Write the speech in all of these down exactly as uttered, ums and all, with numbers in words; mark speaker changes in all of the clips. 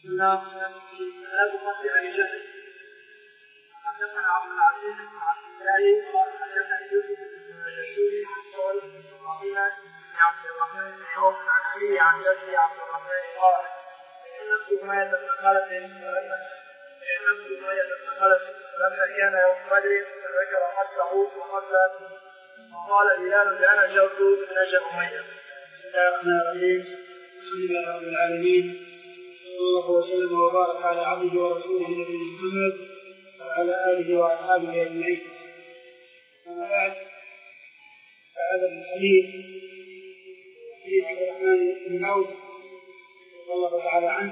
Speaker 1: بسم الله الرحمن الرحيم. باب قتل ابي جهل. حدثنا عبد العزيز بن عبد الله قال حدثنا يوسف بن يشوع عن سؤال بن ابراهيم بن عبد الرحمن بن عوف عن ابي عن جدي عبد الرحمن قال نفس ما يتدخلت نفس ما يتدخلت لما كان يوم بدر فذكر قتله وقتل وقال بلال انا جرت بن نجم اميه. بسم الله الرحمن الرحيم. الحمد لله رب العالمين، صلى الله وسلم وبارك على عبده ورسوله نبينا محمد وعلى اله واصحابه اجمعين. اما بعد، فهذا الحديث حديث عبد الرحمن بن عوف رضي الله تعالى عنه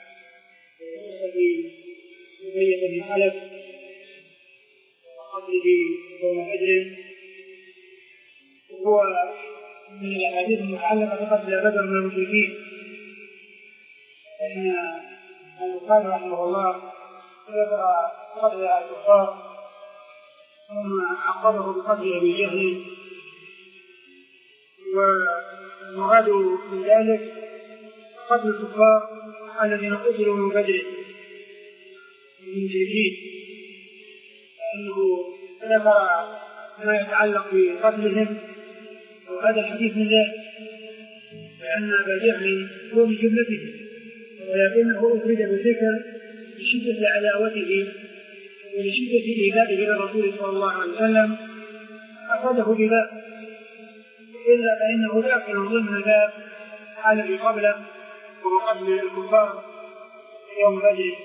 Speaker 1: في أمية بن خلف وقتله يوم بدر، وهو من الاحاديث المتعلقه بقتل بدر من المشركين. ان البخاري رحمه الله ذكر قتل الكفار ثم عقبه بقتل ابي جهل، والمراد من ذلك قتل الكفار الذين قتلوا من بدر من المشركين، لانه ذكر ما يتعلق بقتلهم، وهذا الحديث من ذلك، لأن أبا جهل هو من جملته، ولكنه أفرد بالذكر لشدة عداوته ولشدة إيذائه للرسول صلى الله عليه وسلم أخذه بباب، إلا فإنه داخل ضمن باب الذي قبله وقبل الكفار يوم بدر.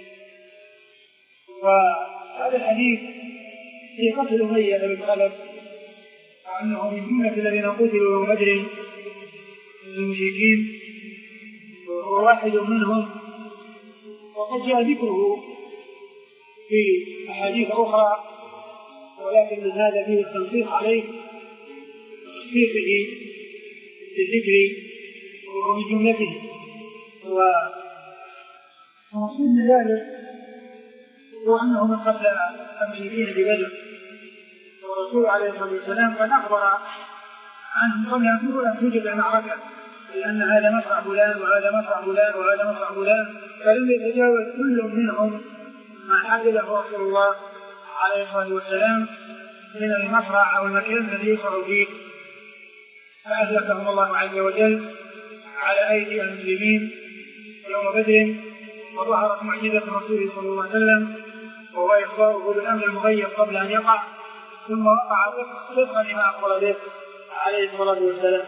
Speaker 1: وهذا الحديث في قتل أمية بن خلف أنه من جملة الذين قتلوا يوم بدر من المشركين، وهو واحد منهم، وقد جاء ذكره في أحاديث أخرى، ولكن هذا فيه التنصيص عليه تصديقه بالذكر وهو من جملته. ومقصود من ذلك هو أنه من قتل المشركين ببدر، والرسول عليه الصلاة والسلام قد أخبر عنهم قبل أن توجد المعركة، لأن هذا مصرع فلان وهذا مصرع فلان وهذا مصرع فلان، فلم يتجاوز كل منهم ما حدده رسول الله عليه الصلاة والسلام من المصرع أو المكان الذي يصرع فيه، فأهلكهم الله عز وجل على أيدي المسلمين يوم بدر. وظهرت معجزة الرسول صلى الله عليه وسلم وهو إخباره بالأمر المغيب قبل أن يقع، ثم وقع صدقا لما أخبر به عليه الصلاة والسلام.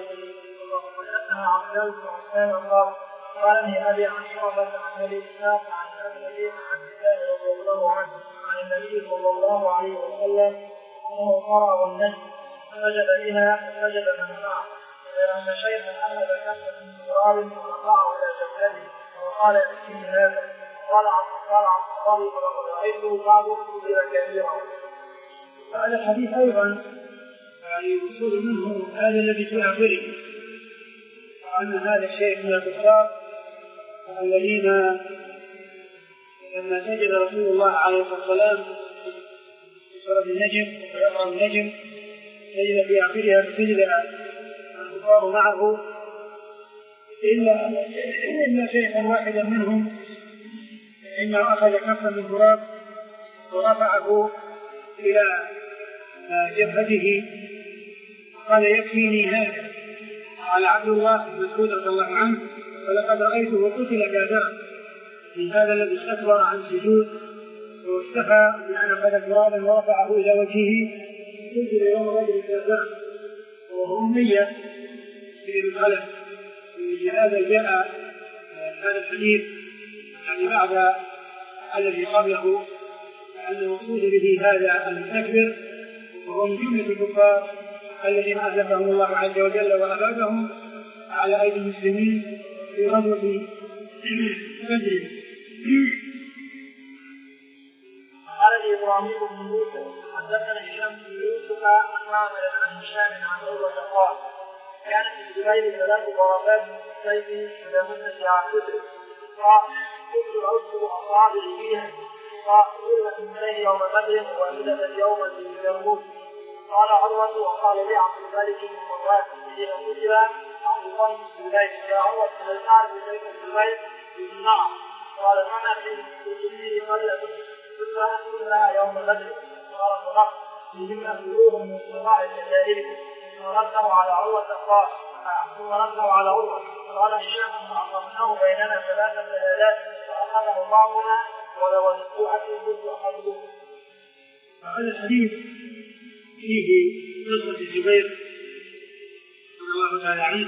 Speaker 1: قال لي أبي عن شعبة عن أبي إسحاق عن أبي عن الله رضي الله عنه عن النبي صلى الله عليه وسلم أنه قرأ النجم فسجد بها فسجد من معه، لأن شيخا أخذ كفا من تراب فقطعه إلى جبهته وقال يكفيني هذا، قال عبد قال عبد الله ولقد رأيته بعض كبيرا كبيرا. هذا الحديث أيضا يعني وصول منه هذا الذي في آخره، وأن هذا الشيء من الكفار الذين لما سجد رسول الله عليه الصلاة والسلام في سورة النجم ويقرأ النجم سجد في آخرها فسجد الكفار معه إلا إلا شيئا واحدا منهم، إنه أخذ كفا من تراب ورفعه إلى جبهته قال يكفيني هذا. قال عبد الله بن مسعود رضي الله عنه ولقد رأيته قتل كافرا من هذا الذي استكبر عن السجود واستحى بأن أخذ ترابا ورفعه إلى وجهه قتل يوم بدر كافرا وهو أمية بن خلف. لهذا جاء هذا الحديث يعني بعد الذي قبله أن المقصود به هذا المستكبر وهو من جملة الكفار الذين أهلكهم الله عز وجل وأبادهم على أيدي المسلمين في غزوة بدر.
Speaker 2: قال لي إبراهيم بن يوسف حدثنا هشام بن يوسف عن عامر عن هشام عن عروة قال كانت الزبير ثلاث ضربات من السيف إذا مدت على صدره قال كنت أرسل أصابعي فيها قال كلمة الليل يوم بدر وإذا اليوم اليوم. قال عروة وقال لي عبد الملك بن مروان حين قتل عبد الله بن الزبير يا عروة هل تعرف كيف الزبير؟ نعم قال فما في جبريل قبل تسرى كلها يوم بدر قال صدق بهم أخذوهم من صراع الجاهلية ورده على عروة الأخبار ثم رده على عروة قال هشام فأقمناه بيننا ثلاثة ليالات فأخذه بعضنا ولو الأسبوع كنت أخذوه.
Speaker 1: هذا الحديث فيه قصة الزبير رضي الله تعالى عنه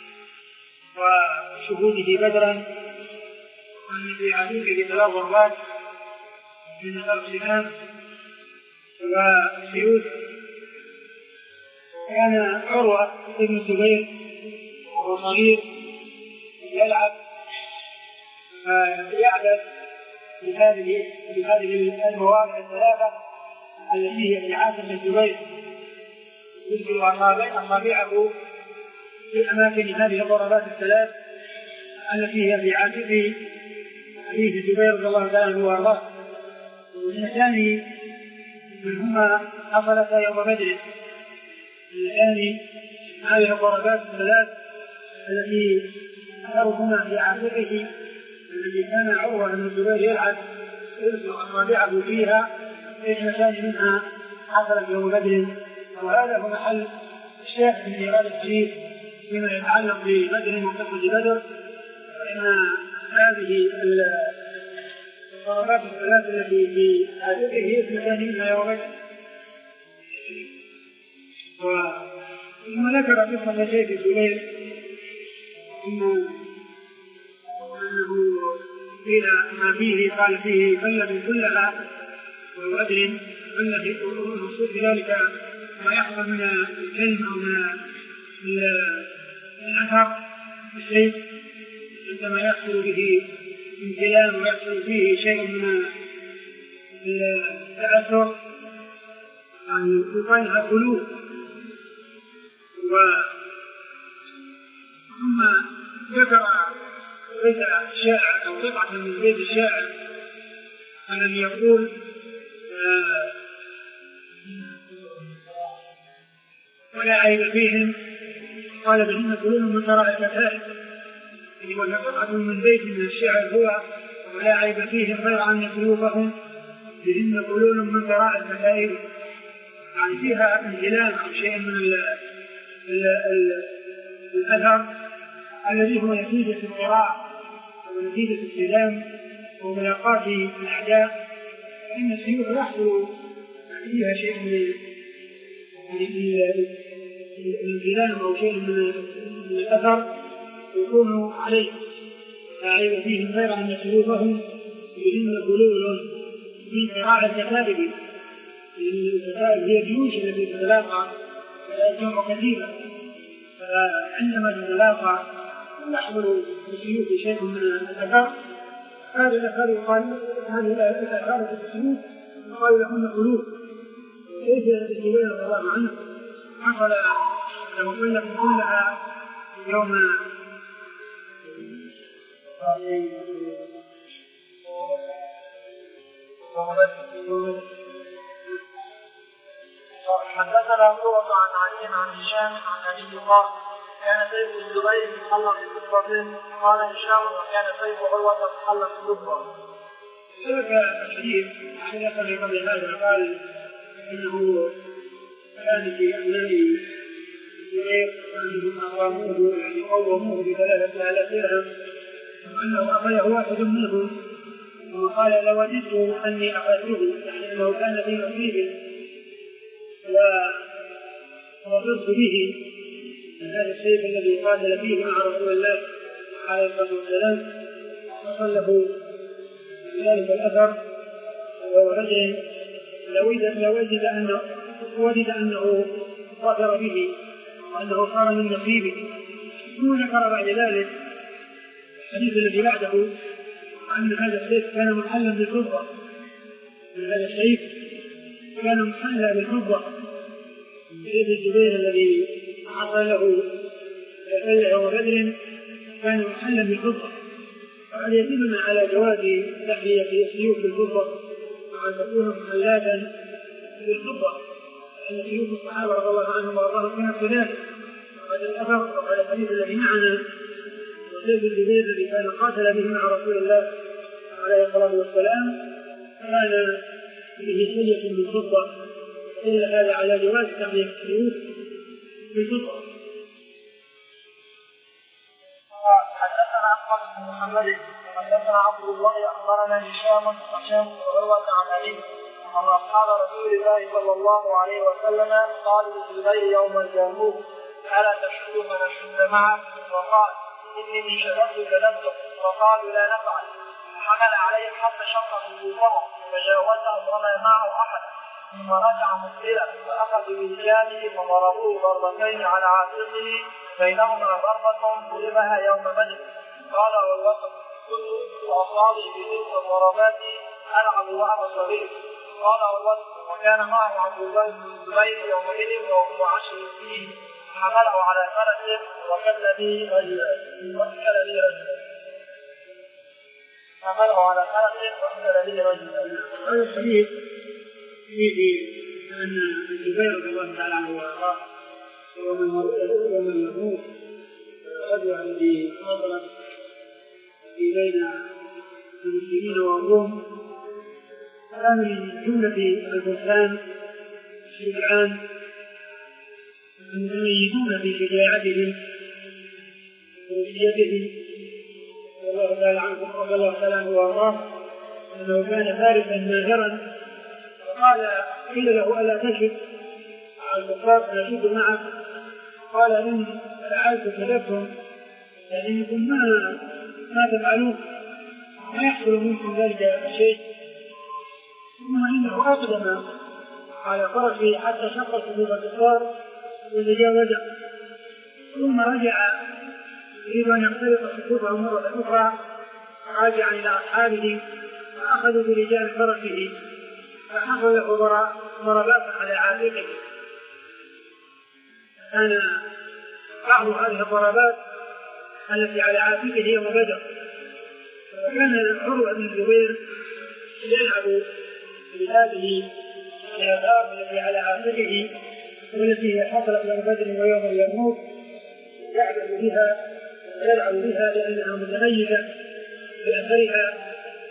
Speaker 1: وشهوده بدرا وأن في عدوه ثلاث ضربات من الأرسنان والسيوف. كان عروة ابن الزبير وهو صغير يلعب فيعبث بهذه بهذه المواضع الثلاثة التي هي في عاتق الزبير، يدخل أصابعه في أماكن هذه الضربات الثلاث التي هي في عاتق حديث الزبير رضي الله تعالى عنه وارضاه. والثاني منهما حصلتا يوم بدر. الثاني هذه الضربات الثلاث التي أثرهما في عاتقه الذي كان عروة بن الزبير يلعب يرسل أصابعه فيها، اثنتان منها حصلت يوم بدر. وهذا هو محل الشاهد في هذا الحديث فيما يتعلق ببدر وقصة بدر، فإن هذه الضربات الثلاث التي في عاتقه اثنتان منها يوم بدر. ثم ذكر قصة سيف الزبير أنه قيل ما فيه قال فيه بلد كلها وبدر بلد المقصود بذلك ما يحصل من العلم أو من الأثر السيف عندما يحصل به امتلان ويحصل فيه شيء من التأثر يعني يقال قلوب. ثم ذكر بيت الشاعر أو قطعة من بيت الشاعر الذي يقول آه ولا عيب فيهم قال بهن كلهم من شرائع الكتائب. وهي قطعة من بيت من الشعر هو ولا عيب فيهم غير أن سيوفهم بهن كلهم من شرائع الكتائب، يعني فيها انجلال أو شيء من ال ال ال الأثر الذي هو نتيجة الصراع ونتيجة السلام وملاقاة الأعداء، فإن السيوف يحصل فيها شيء من الانجلال أو شيء من الأثر يكون عليه. فعيب فيهم غير أن سيوفهم بهن كلول من صراع الكتائب. الكتائب هي الجيوش التي تتلاقى جمع كثيرة، فعندما تتلاقى يحصل بالسيوف شيء من الأثر. هذا الأثر يقال هذه الأثار في السيوف يقال لهن قلوب. كيف الزبير رضي الله عنه حصل له قلة كلها يوم
Speaker 2: حدثنا عروة عن علي عن هشام عن أبي قال كان سيف الزبير محلق بكفة قال هشام وكان سيف عروة محلق بكفة.
Speaker 1: سلك الحديث عن يقل قبل هذا قال إنه كان في أبناء الزبير أنهم أقاموه يعني قوموه بثلاثة آلاف درهم وأنه أخذه واحد منهم وقال لوددت أني أخذته، يعني أنه كان في نصيبه ورضيت به من هذا السيف الذي قاتل فيه مع رسول الله عليه الصلاة والسلام. وصل له ذلك الأثر وهو رجل لوجد أنه وجد أنه ظفر به وأنه صار من نصيبه. ثم ذكر بعد ذلك الحديث الذي بعده أن هذا السيف كان محلا بالفضة. هذا السيف كان محلا بالفضة. سيف الزبير الذي حصل له يوم بدر كان محلا بالفضة. وقد يدلنا على جواز تحلية السيوف بالفضة وأن تكون محلاتا بالفضة، لأن سيوف الصحابة رضي الله عنهم وأرضاهم كانت كذلك. وقد الأثر وقال الحديث الذي معنا وسيف الزبير الذي كان قاتل به مع رسول الله عليه الصلاة والسلام كان به سلة من فضة، إلا هذا على جواز تحلية السيوف بالفضة.
Speaker 2: حدثنا أحمد بن محمد حدثنا عبد الله أخبرنا هشام هشام عروة عن أبيه أن أصحاب رسول الله صلى الله عليه وسلم قالوا للزبير يوم الجرموك: ألا تشد فنشد معك؟ وقال: إني شددت كذبت. وقالوا: لا نفعل. حمل عليه حتى شق خطوطه فجاوزه وما معه أحد، ثم رجع مقبلا فأخذ بلجامه فضربوه ضربتين على عاتقه بينهما ضربة ضربها يوم بدر. قال: والوسط كنت وأصابي بتلك الضربات ألعب لعب صغير. قال: والوسط وكان معه عبد الله بن الزبير يومئذ وهو عشر فيه، حمله على فرسه وكل به رجلا وكل به رجلا حمله على فرسه وكل به رجلا.
Speaker 1: هذا الحديث فيه أن الزبير رضي الله تعالى عنه وأرضاه ومن يموت غزوة التي حصلت بين المسلمين والروم كان من جملة الفرسان الشجعان المتميزون في شجاعتهم وروسيتهم رضي الله تعالى عنه رضي الله تعالى عنه وأرضاه أنه كان فارسا ماهرا. قال: قيل له: ألا تشد على الكفار فنشد معك؟ قال: إن فعلت كذبتم، لأنكم ما ما تفعلون، ما يحصل منكم ذلك الشيء. ثم إنه أقدم على فرسه حتى شق صدور الكفار وتجاوزه، ثم رجع يريد أن يختلط صدورهم مرة أخرى، راجعا إلى أصحابه فأخذوا برجال فرسه فحصل له ضربات على عاتقه. كان بعض هذه الضربات التي على عاتقه يوم بدر. فكان عروة بن الزبير يلعب بهذه الآثار التي على عاتقه والتي حصلت يوم بدر ويوم اليرموك، يعبث بها ويلعب بها لأنها متميزة بأثرها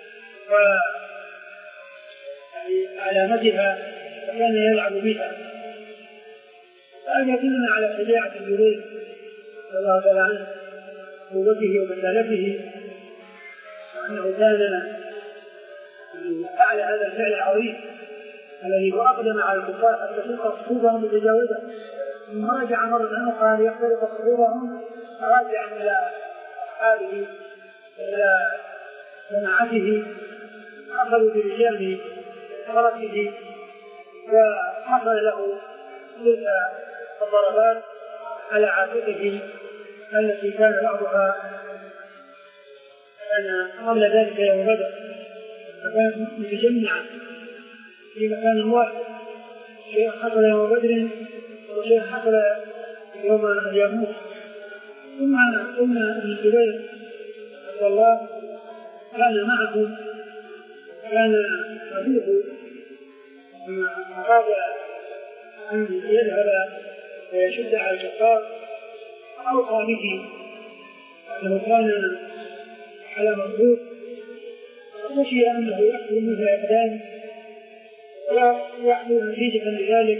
Speaker 1: وعلامتها، فكان يلعب بها. هذا يدلنا على شجاعة الزبير رضي الله تعالى عنه، قوته ومسالته، وأنه كان فعل هذا الفعل العظيم الذي هو أقدم على الكفار حتى شق صفوفهم بتجاوزه، ثم رجع مرة أخرى ليختلط صفوفهم راجعا إلى أصحابه إلى جماعته، أخذوا برجال فرسه وحصل له تلك الضربات على عاتقه التي كان بعضها كان قبل ذلك يوم بدر، فكانت متجمعة في مكان واحد، شيء حصل يوم بدر وشيء حصل يوم اليرموك. ثم قلنا ابن الزبير رضي الله كان معه، كان أبوه لما أراد أن يذهب ويشد على الكفار أوصى به أنه كان على مضبوط، وخشي أنه يحصل منه إقدام ويحصل نتيجة لذلك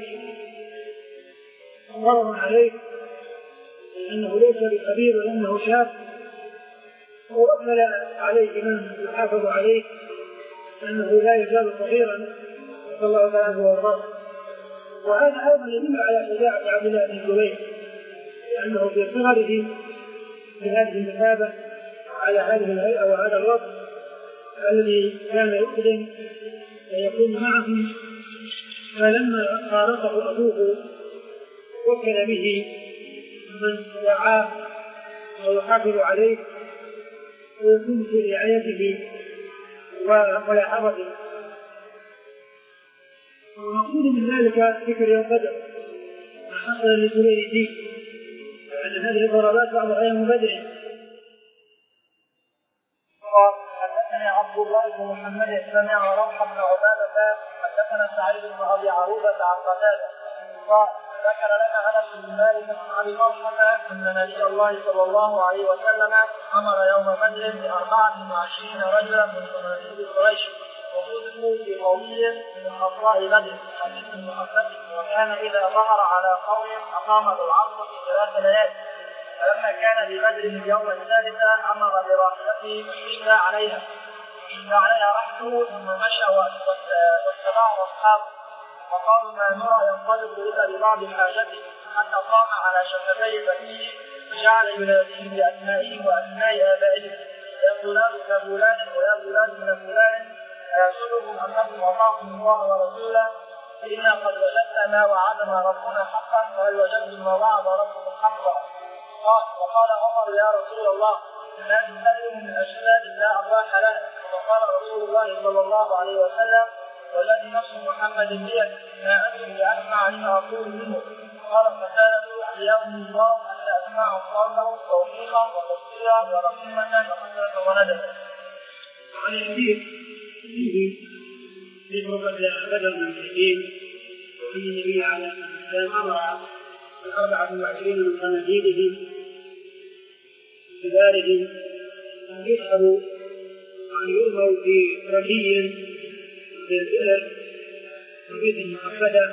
Speaker 1: ضرر عليه، لأنه ليس بخبير وأنه شاب، ووكل عليه من يحافظ عليه أنه لا يزال صغيرا صلى الله عليه وسلم. وهذا أيضا يدل على شجاعة عبد الله بن الزبير، لأنه في صغره في هذه المثابة على هذه الهيئة وهذا الوقت الذي كان يقدم ويكون معهم، فلما فارقه أبوه وكل به من يرعاه ويحافظ عليه ويكون في رعايته ويحفظه. والمقصود من ذلك ذكر يوم بدر ما حصل لزبير فيه، لأن هذه الضربات بعضها يوم بدر.
Speaker 2: حدثني عبد الله بن محمد سمع روح بن عبادة حدثنا سعيد بن أبي عروبة عن قتادة قال: ذكر لنا أنس بن مالك عن طلحة أن نبي الله صلى الله عليه وسلم أمر يوم بدر بأربعة وعشرين رجلا من صناديد قريش وقتلوا في قومية من أطراء بدر حديث محمد. وكان إذا ظهر على قوم أقام بالعصر في ثلاث ليال. فلما كان ببدر اليوم الثالث أمر براحلته فاشتدى عليها فاشتدى عليها رحله ثم مشى واتبعه أصحابه وقالوا ما نرى ينطلق إلا لبعض حاجته حتى قام على شفتي بنيه فجعل يناديه بأسمائهم وأسماء آبائهم يا فلان ابن فلان ويا فلان ابن فلان أيحسبكم أنكم أطعتم الله ورسوله إنا قد وجدنا ما وعدنا ربنا حقا وهل وجدتم ما وعد ربكم حقا. قال وقال عمر يا رسول الله لا تسلم من أشياء لا أباح لنا. وقال رسول الله صلى الله عليه وسلم والذي نفس محمد بيده ما أنتم بأسمع لما أقول منه. قال فسالوا حياهم الله أن أسمع قوله توفيقا وتفسيرا ورحمة وحسنة وندما.
Speaker 1: عن الحديث فيه ذكر بدر من المشركين وفيه النبي عليه الصلاة والسلام أمر بأربعة وعشرين من صناديدهم كبارهم أن يسحبوا وأن يرموا في رمي من البئر بيت مؤبدة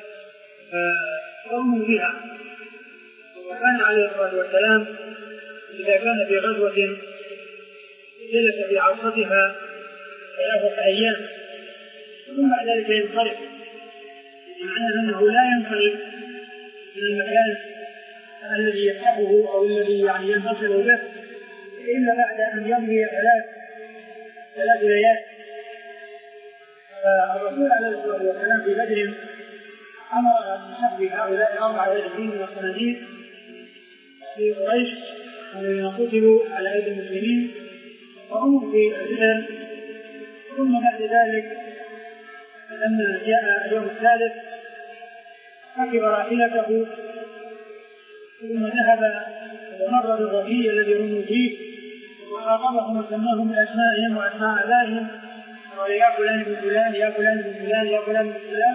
Speaker 1: فرموا بها. وكان عليه الصلاة والسلام إذا كان في غزوة جلس في عرصتها ثلاثة أيام ثم بعد ذلك ينصرف، معنى أنه لا ينصرف من المكان الذي يفتحه أو الذي يعني ينتصر به إلا بعد أن يمضي ثلاث ثلاث ليال. فالرسول عليه الصلاة والسلام في بدر أمر بسحب هؤلاء الأربعة وعشرين من الصناديد في قريش الذين قتلوا على أيدي المسلمين وهم في البئر. ثم بعد ذلك لما جاء اليوم الثالث ركب راحلته ثم ذهب ومر بالربيع الذي رموا فيه وخاطبهم وسماهم بأسمائهم وأسماء آبائهم قال يا فلان بن فلان يا فلان بن فلان يا فلان بن فلان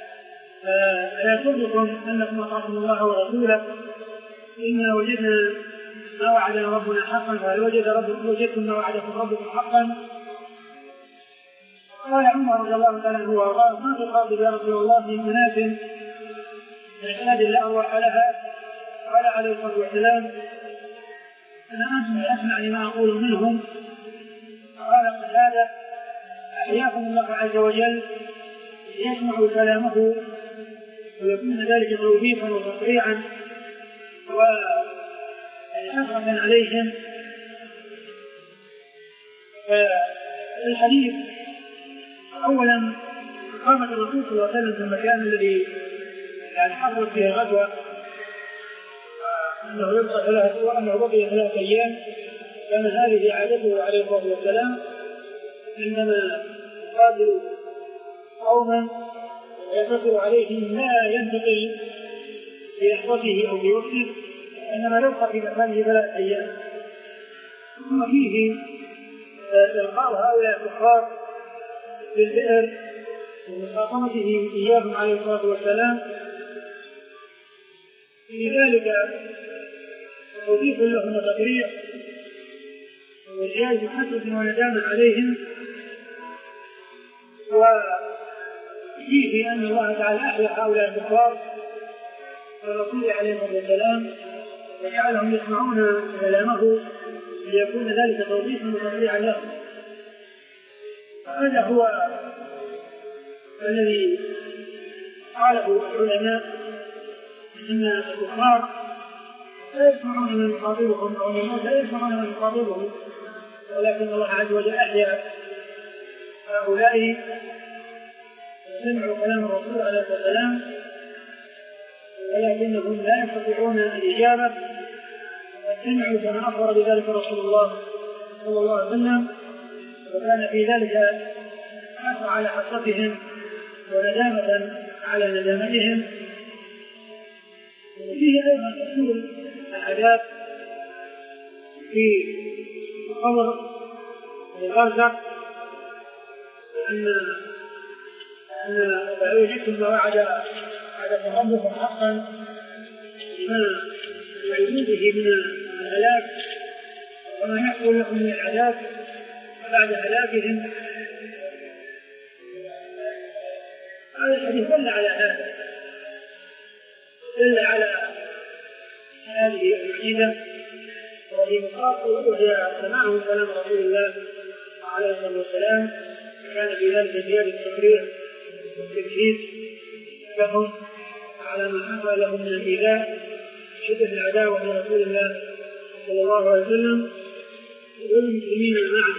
Speaker 1: فيسركم أنكم أطعتم الله ورسوله إنا وجدنا ما وعدنا ربنا حقا فهل وجد ربكم وجدتم ما وعدكم ربكم حقا. قال عمر رضي الله تعالى عنه وارضاه ما تخاطب يا رسول الله في مناس من عباد لا أروح لها. قال عليه الصلاة والسلام أنا أنتم أسمع لما أقول منهم. قال قد هذا أحياكم الله عز وجل ليسمعوا كلامه ويكون ذلك توبيخا وتقريعا وحسرة عليهم. فالحديث أولا قامت الرسول صلى الله عليه وسلم في المكان الذي يعني حصلت فيه غزوة أنه يبقى ثلاثة وأنه بقي ثلاثة أيام. كان هذه عادته عليه الصلاة والسلام عندما قابلوا قوما يتصل عليهم لا ينتقل في لحظته أو في وقته إنما يبقى في مكانه ثلاثة أيام. ثم فيه إلقاء هؤلاء الكفار في البئر ومخاطبته إياهم عليه الصلاة والسلام في ذلك توفيق لهم وتقريع وإجازة حسرة وندامة عليهم. وفيه أن الله تعالى أحيا هؤلاء الكفار والرسول عليه الصلاة والسلام وجعلهم يسمعون كلامه ليكون ذلك توفيقا وتقريعا لهم. هذا هو الذي قاله العلماء أن الكفار لا يسمعون من يخاطبهم أو الموت لا يسمعون من يخاطبهم ولكن الله عز وجل أحيا هؤلاء سمعوا كلام الرسول عليه الصلاة والسلام ولكنهم لا يستطيعون الإجابة سمعوا كما أخبر بذلك رسول الله صلى الله عليه وسلم. وكان في ذلك حث على حسرتهم وندامة على ندامتهم. وفيه أيضا حصول العذاب في قبر الغرزة أن أن وجدتم ما وعد وعدكم ربكم حقا ما يعيدون به من الهلاك وما يحصل لهم من العذاب بعد هلاكهم. هذا الحديث دل على هذا، دل على هذه المعجزة وهي مخاطر وهي سماعهم كلام رسول الله عليه الصلاة والسلام. كان في ذلك زيادة التقرير والتكذيب لهم على ما حصل لهم من الإيذاء شدة العداوة لرسول الله صلى الله عليه وسلم والمسلمين معه.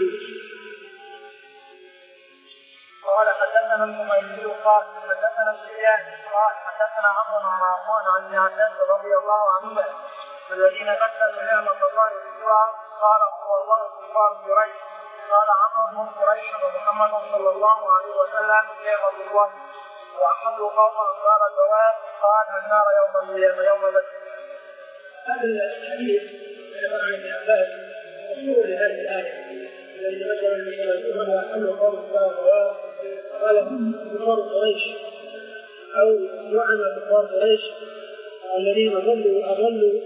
Speaker 2: قال حدثنا المؤمن قال حدثنا سفيان قال حدثنا عمرو بن عمران عن ابن عباس رضي الله عنهما الذين قتلوا نعمة الله بالسرعة قال هو الله كفار قريش قال عمرو بن قريش ومحمد صلى الله عليه وسلم نعمة الله وأحد قوما قال الجواب قال النار يوم القيامة يوم بدر.
Speaker 1: هذا الحديث عن ابن عباس مشهور لهذه الآية الذي ذكر المسلمون وأحد قوم قال الجواب قال هم كفار قريش أو لعن كفار قريش الذين ضلوا وأضلوا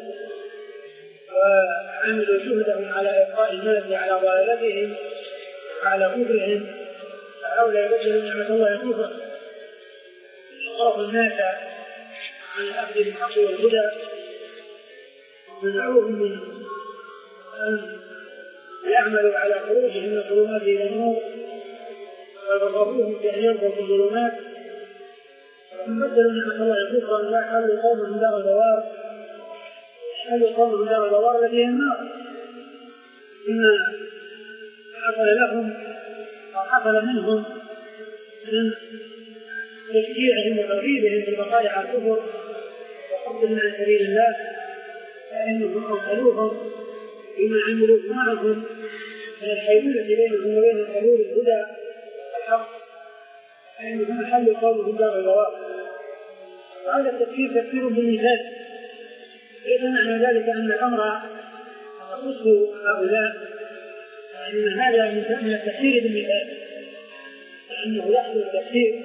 Speaker 1: وعملوا جهدهم على إبقاء الناس على ضلالتهم وعلى كفرهم فهؤلاء يبدلوا نعمة الله كفرا صرفوا الناس عن الأخذ بالحق والهدى ومنعوهم من أن يعملوا على خروجهم من الظلمات إلى النور وضربوهم بأن يرضوا في الظلمات وبدلوا نعمة الله كفرا لا حلوا قومهم دار الدوار حلوا قومهم دار الدوار التي هي النار. إن حصل لهم أو حصل منهم من تشجيعهم وترغيبهم في البقاء على الكفر وصدهم عن سبيل الله فإنهم أوصلوهم بما عملوا معهم من الحيلولة بينهم وبين قبول الهدى والحق فإنهم حلوا قومهم دار الدوار. وهذا التفسير تفسير بالمثال ليس معنى ذلك أن الأمر يخص هؤلاء وإن هذا من التفسير بالمثال لأنه يحصل التفسير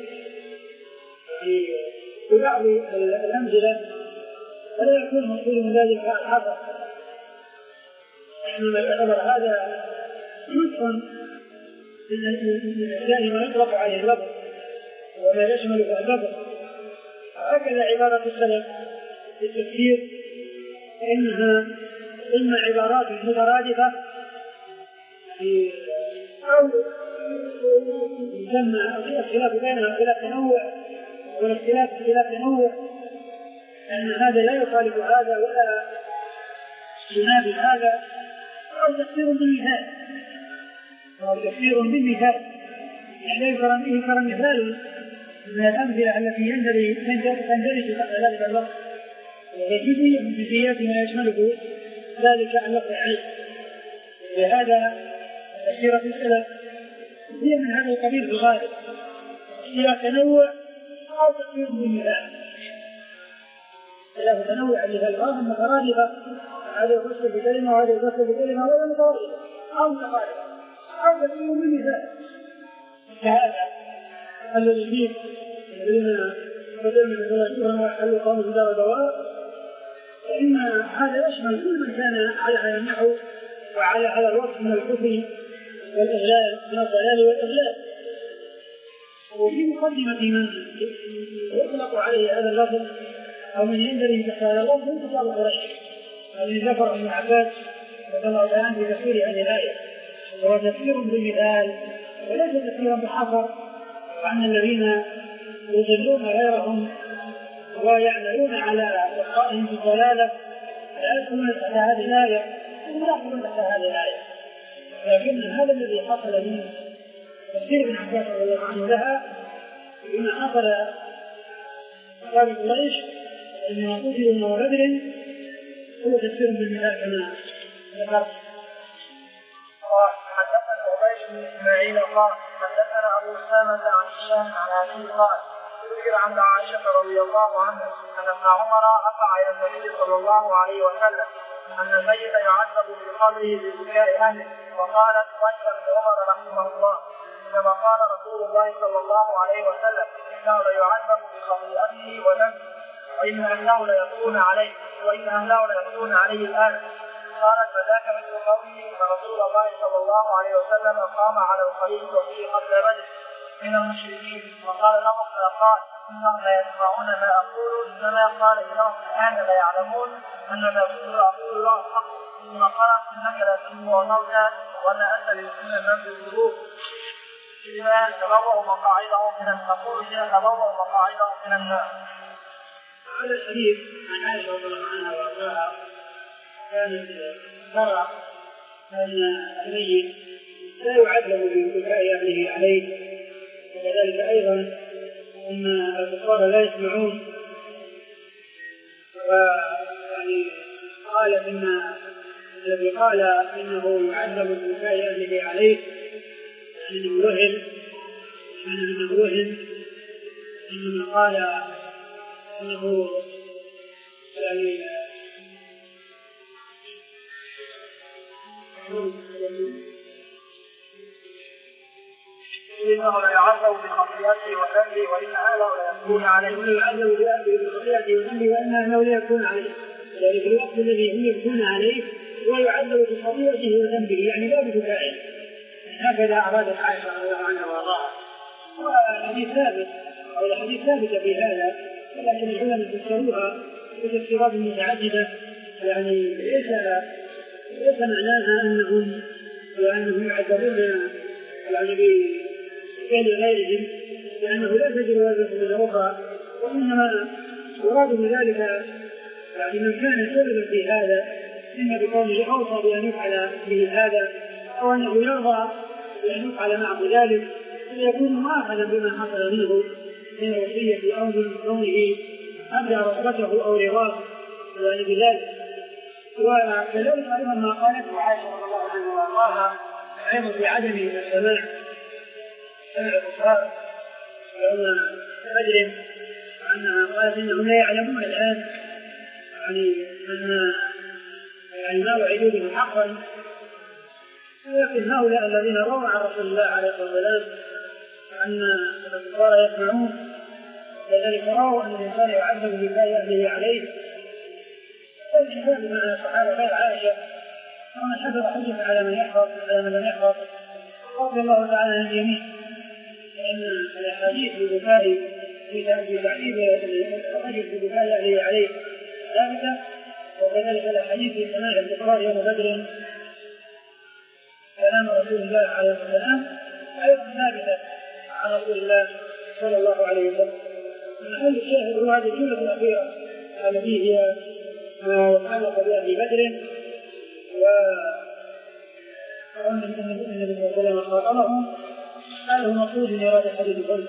Speaker 1: في بعض الأمثلة فلا يكون مقصود من ذلك الحظر إنما يعتبر هذا جزء من الإنسان ما يطلق عليه اللفظ وما يشمل في اللفظ. هكذا عبارة السلف في التفسير إنها إما عبارات مترادفة أو يسمى الاختلاف بينها اختلاف تنوع والاختلاف اختلاف تنوع أن هذا لا يخالف هذا ولا ينافي هذا أو تفسير بالمثال أو تفسير بالمثال يعني يذكر به كمثال من الأمثلة التي يندرج تندرج تحت ذلك اللفظ وجزئية من جزئيات ما يشمله ذلك اللفظ عليه. لهذا تفسير السلف هي من هذا القبيل في الغالب اختلاف تنوع أو تفسير بالمثال. اختلاف تنوع للألفاظ مترادفة هذا يفسر بكلمة وهذا يفسر بكلمة ولا مترادفة أو متقاربة أو تفسير بالمثال كهذا الذي فيه الذين بدل من ثلاثين وحلوا قومهم دار الدوار فإن هذا يشمل كل من كان على هذا النحو وعلى هذا الوصف من الكفر والإغلال من الضلال والإغلال. وفي مقدمة من يطلق عليه هذا اللفظ أو من يندرج تحت هذا اللفظ هو كفار قريش الذي ذكر ابن عباس رضي الله عنه في تفسير هذه الآية وهو تفسير بالمثال وليس تفسيرا بالحصر عن الذين يضلون غيرهم ويعملون على بقائهم في الضلالة لا يدخلون تحت هذه الآية ولا يدخلون تحت هذه الآية. لكن هذا الذي حصل من تفسير ابن عباس رضي الله عنه لها بما حصل كفار قريش انما قتلوا يوم بدر هو تفسير بالمثال كما ذكرت.
Speaker 2: حدثنا عبيد بن اسماعيل قال حدثنا ابو اسامه عن هشام عن ابي قال ذكر عند عائشه رضي الله عنها ان ابن عمر رفع الى النبي صلى الله عليه وسلم ان الميت يعذب في قبره ببكاء اهله وقالت وجه ابن عمر رحمه الله كما قال رسول الله صلى الله عليه وسلم انه ليعذب بخطيئته وذنبه وان اهله ليبكون عليه وان اهله ليبكون عليه الان قالت فذاك مثل قوله فرسول الله صلى الله عليه وسلم قام على الخليل وفيه قبل بدر من المشركين وقال لهم فقال انهم لا يسمعون ما اقول انما قال انهم الان لا يعلمون ان ما كنت اقول له الحق ثم قال انك لا تسمع الموتى ولا انت لتسمع من في القلوب إذا تبوأوا مقاعدهم من النقول إذا تبوأوا مقاعدهم من النار.
Speaker 1: هذا الحديث عن عائشة رضي الله عنها وارضاها كانت ترى أن الميت لا يعذب ببكاء أهله عليه، وكذلك أيضا أن الكفار لا يسمعون، ويعني قالت إن الذي قال إنه يعذب ببكاء أهله عليه أنه وهم أنه وهم إنما قال أنه يعني
Speaker 2: إنه لا يعذب بخطيئته وذنبه وإن أهله لا يكون عليه
Speaker 1: ولا يعذب بخطيئته وذنبه وإن أهله لا يكون عليه، يعني في الوقت الذي هم يكون عليه ويعذب بخطيئته وذنبه يعني لا ببكائه. هكذا أرادت عائشة رضي الله عنها وارضاها. والحديث ثابت أو الحديث ثابتة في هذا، ولكن العلماء فسروها بتفسيرات متعددة، يعني ليس ليس معناها أنهم وأنهم يعذبون يعني بفعل غيرهم لأنه لا تجد هذه الأخرى، وإنما يراد بذلك يعني من كان سببا في هذا إما بقوله أوصى بأن يفعل به هذا أو أنه يرضى بأن يفعل معه ذلك فيكون مؤاخذا بما حصل منه من الوصية أو من كونه أبدى رغبته أو رضاه يعني بذلك. وكذلك أيضا ما قالته عائشة رضي الله عنها وارضاها أيضا في عدم السماع سمع الكفار يوم بدر أنها قالت إنهم لا يعلمون الآن يعني أن يعني ما وعدوا به حقا، لكن هؤلاء الذين رووا عن رسول الله عليه الصلاة والسلام أن الكفار يسمعون لذلك رووا أن الإنسان يعذب ببكاء أهله عليه، فالإنسان مع الصحابة غير عائشة ومن حفظ حجة على من يحفظ على من لم يحفظ رضي الله تعالى عن الجميع، لأن الأحاديث ببكاء في تعذيب الرجل ببكاء أهله عليه ثابتة، وكذلك الأحاديث في سماع الكفار يوم بدر كلام رسول الله عليه الصلاة والسلام أيضا ثابتة عن رسول الله صلى الله عليه وسلم. محل الشاهد هو هذه الجملة الأخيرة التي هي ما يتعلق بأهل بدر وأن النبي صلى الله عليه وسلم خاطبهم هذا هو مقصود من إرادة حديث الفرد.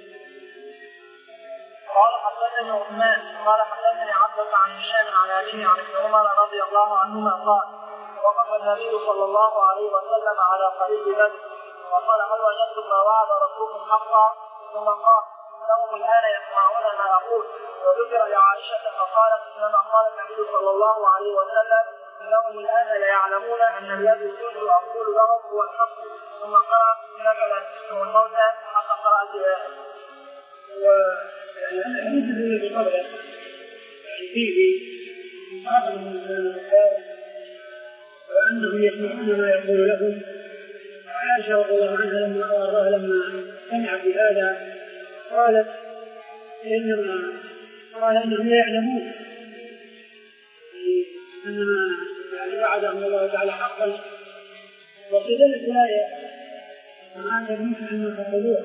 Speaker 2: قال حدثني عثمان قال حدثني عبد عن هشام عن أبيه عن ابن عمر رضي الله عنهما قال وقف النبي صلى الله عليه وسلم على قريب بدر وقال هل وجدتم ما وعد رسولكم حقا؟ ثم قال انهم الان يسمعون ما اقول، وذكر لعائشه فقالت انما قال النبي صلى الله عليه وسلم انهم الان لا يعلمون ان الذي كنت اقول لهم هو الحق، ثم قال انك لا تسمع الموتى حتى قرات الايه.
Speaker 1: ويعني الحديث الذي قبله فيه بعض المسائل وأنهم يسمعون ما يقول لهم. عائشة رضي الله عنها لما أراها لما سمعت بهذا قالت إنما قال إنهم لا يعلمون إنما يعني وعدهم الله تعالى حقا، وفي ذلك الآية ما أنت يمكن أن تقولوه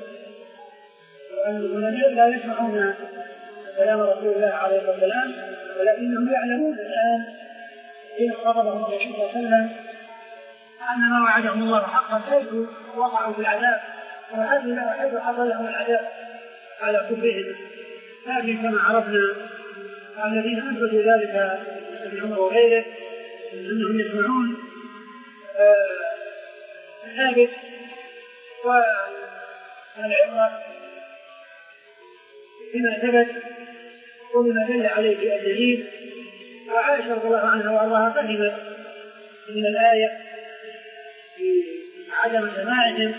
Speaker 1: وأنهم لا يسمعون كلام رسول الله عليه الصلاة والسلام، ولكنهم يعلمون الآن حين خاطبهم الرسول صلى الله عليه وسلم أن ما وعدهم الله حقا حيث وقعوا في العذاب وحيث حصل لهم العذاب على كفرهم. لكن كما عرفنا الذين أثبتوا ذلك ابن عمر وغيره أنهم يسمعون ثابت، والعبرة بما ثبت وبما دل عليه الدليل. وعائشة رضي الله عنها وارضاها فهمت من الآية في عدم سماعهم،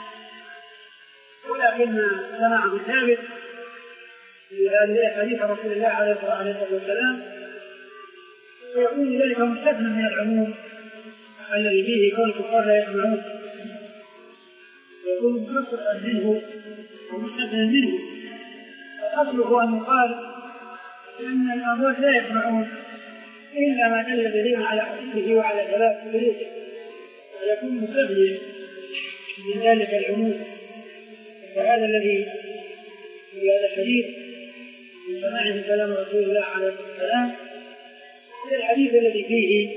Speaker 1: ولكن سماعهم ثابت في هذه حديث رسول الله عليه الصلاة والسلام. ويكون ذلك مستثنى من العموم الذي فيه كون الكفار لا يسمعون، ويكون مخصصا منه ومستثنى منه. أصله أن يقال إن الأموات لا يسمعون إلا ما دل دليل على حديثه وعلى ثلاث دليله، ويكون مستثنى من ذلك العموم. فهذا الذي في هذا الحديث من سماع كلام رسول الله عليه الصلاة والسلام هذا الحديث الذي فيه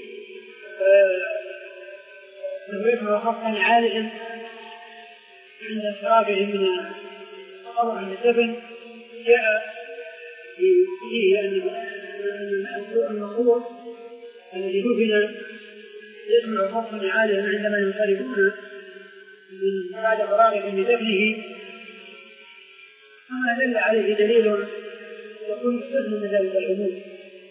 Speaker 1: نبرئه خفا عاليا عند انصرافهم من القبر عن الدفن، جاء فيه أن المقبور الذي دفن يسمع خفا عاليا عندما ينصرفون من بعد فراغهم بدفنه، وما دل عليه دليل يكون مستثنى من ذلك العموم.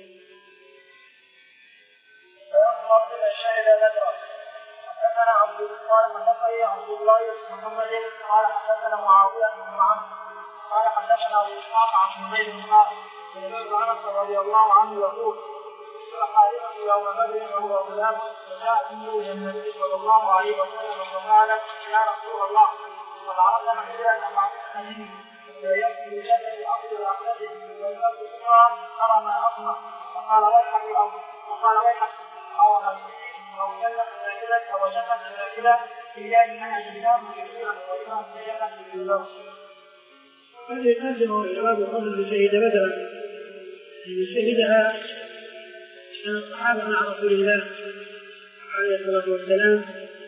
Speaker 2: حدثنا عبد القال حدثني عبد الله بن محمد قال حدثنا معاويه بن عمرو قال حدثنا ابو اسحاق عن زبير بن خالد سمعت انس رضي الله عنه يقول حارثه يوم بدر وهو غلام فجاء به الى النبي صلى الله عليه وسلم فقال يا رسول الله قد عرفنا منزلك مع النبي ويأتي بجنة الأرض وأخذه ويأتي الصراط أرى ما أصنع فقال ويحك الأرض فقال ويحك أو هالسعيد أو جنة نافلة أو جنة نافلة في ذلك أحد الناس كثيرا وإمام في جنة الفردوس.
Speaker 1: هذا يقدم جواب الرجل شهد بدرا شهدها من الصحابة مع رسول الله عليه الصلاة والسلام،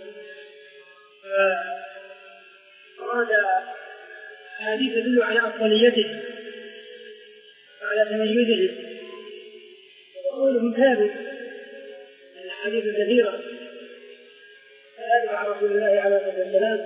Speaker 1: فأراد هذه تدل على أفضليته وعلى تميزه، وقولهم ثابت من الحديث كثيرة ثابت عن رسول الله عليه الصلاة والسلام.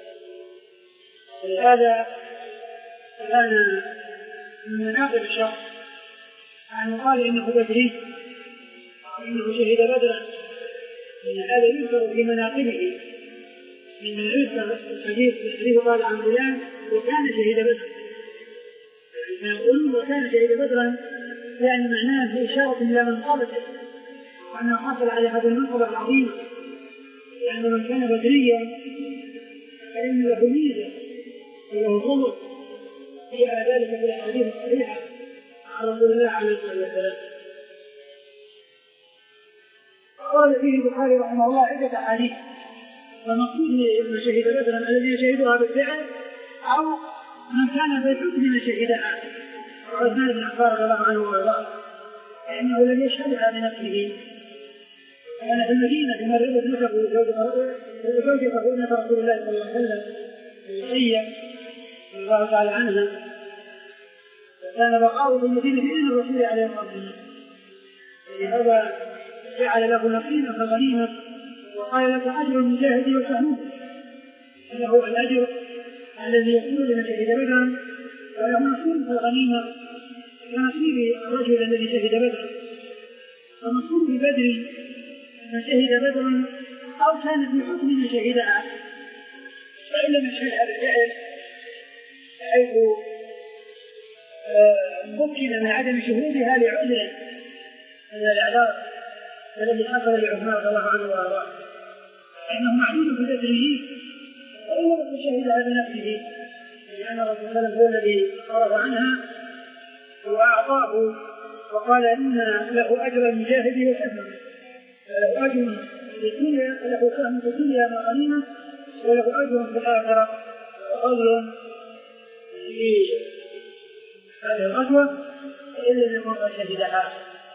Speaker 1: ولهذا كان من مناقب الشخص أن يقال إنه بدري وإنه شهد بدرا، إن هذا يذكر في مناقبه من يذكر الحديث الحديث قال عن فلان وكان شهد بدرا، يعني يقولون وكان شهد بدرا لأن معناه في إشارة إلى منقبته وأنه حصل على هذا المنقبة العظيمة، لأن من كان بدريا فإن له ميزة وله فضل في ذلك في الأحاديث الصحيحة عن رسول الله عليه الصلاة والسلام. قال فيه البخاري رحمه الله عدة أحاديث، والمقصود من شهد بدرا الذين شهدوها بالفعل أو من كان بالحكم من شهدها، وعثمان بن عفان رضي الله عنه وارضاه لأنه لم يشهدها بنفسه، كان في المدينة مرضت نسبه زوجة ابنة رسول الله صلى الله عليه وسلم هي رضي الله تعالى عنها، وكان بقاؤه في المدينة بإذن الرسول عليه الصلاة والسلام، لهذا جعل له نصيبا فغنيمة وقال لك أجر المجاهد وسهمه، له الأجر الذي يكون لمن شهد بدرا وله نصيب في الغنيمة كنصيب الرجل الذي شهد بدرا. فنصيب ببدر من شهد بدرا أو كان في حكم من شهدها، فإن لم يشهدها بالفعل حيث ممكن من عدم شهودها لعذر من الأعذار الذي حصل لعثمان رضي الله عنه وارضاه، فإنه معدود ببدره وإن لم يشهدها بنفسه، لأن الرسول صلى الله عليه وسلم هو الذي صرف عنها وأعطاه وقال إن له أجر المجاهد وسهمه، له أجر في الدنيا وله سهم في الدنيا مع غنيمة وله أجر في الآخرة وفضل في هذه الغزوة إلا لم يكن قد شهدها.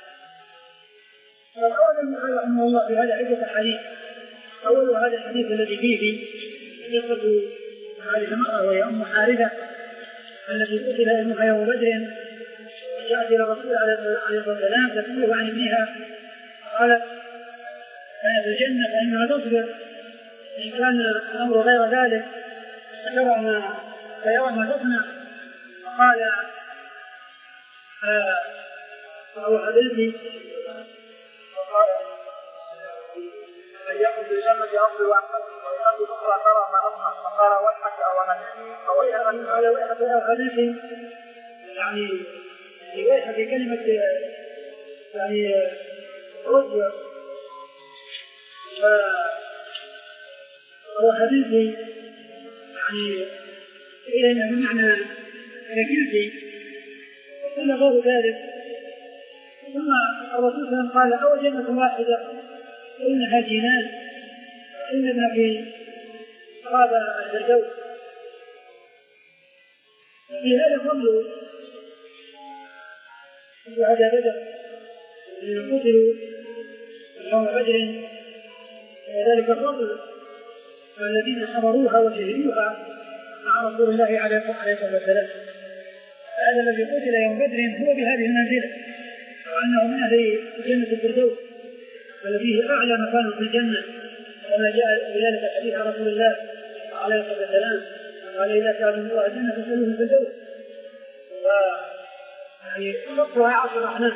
Speaker 1: فقال ابن رحمه الله في هذا عدة أحاديث، أول هذا الحديث الذي فيه قصة هذه المرأة وهي أم حارثة التي قتل ابنها يوم بدر، جاءت إلى الرسول عليه الصلاة والسلام تسأله عن ابنها، قالت أنا في الجنة فإنها تصبر، إن كان الأمر غير ذلك فيرى ما فيرى ما تصنع. فقال فهو حديثي
Speaker 2: فقال من يأخذ بجنة أرض وأحمد ويأخذ أخرى ترى ما أصنع، فقال ويحك أو هنئني أو يأخذ
Speaker 1: على ويحك أو حديثي، يعني ويحك كلمة يعني توجه وهو حديثي يعني إلينا بمعنى ذكرتي وكل غير ذلك. ثم الرسول صلى الله عليه وسلم قال أو جنة واحدة إنها جنان إنما في هذا الفردوس. في هذا فضل شهداء بدر الذين قتلوا يوم بدر، وذلك فضل الذين حضروها وشهدوها مع رسول الله عليه الصلاة والسلام. هذا الذي قتل يوم بدر هو بهذه المنزلة، وأنه من أهل جنة الفردوس الذي أعلى مكان في الجنة، كما جاء بذلك حديث رسول الله عليه الصلاة والسلام قال إذا سألتم الله الجنة فاسألوه في الفردوس. يعني سقفها عشر أحناف،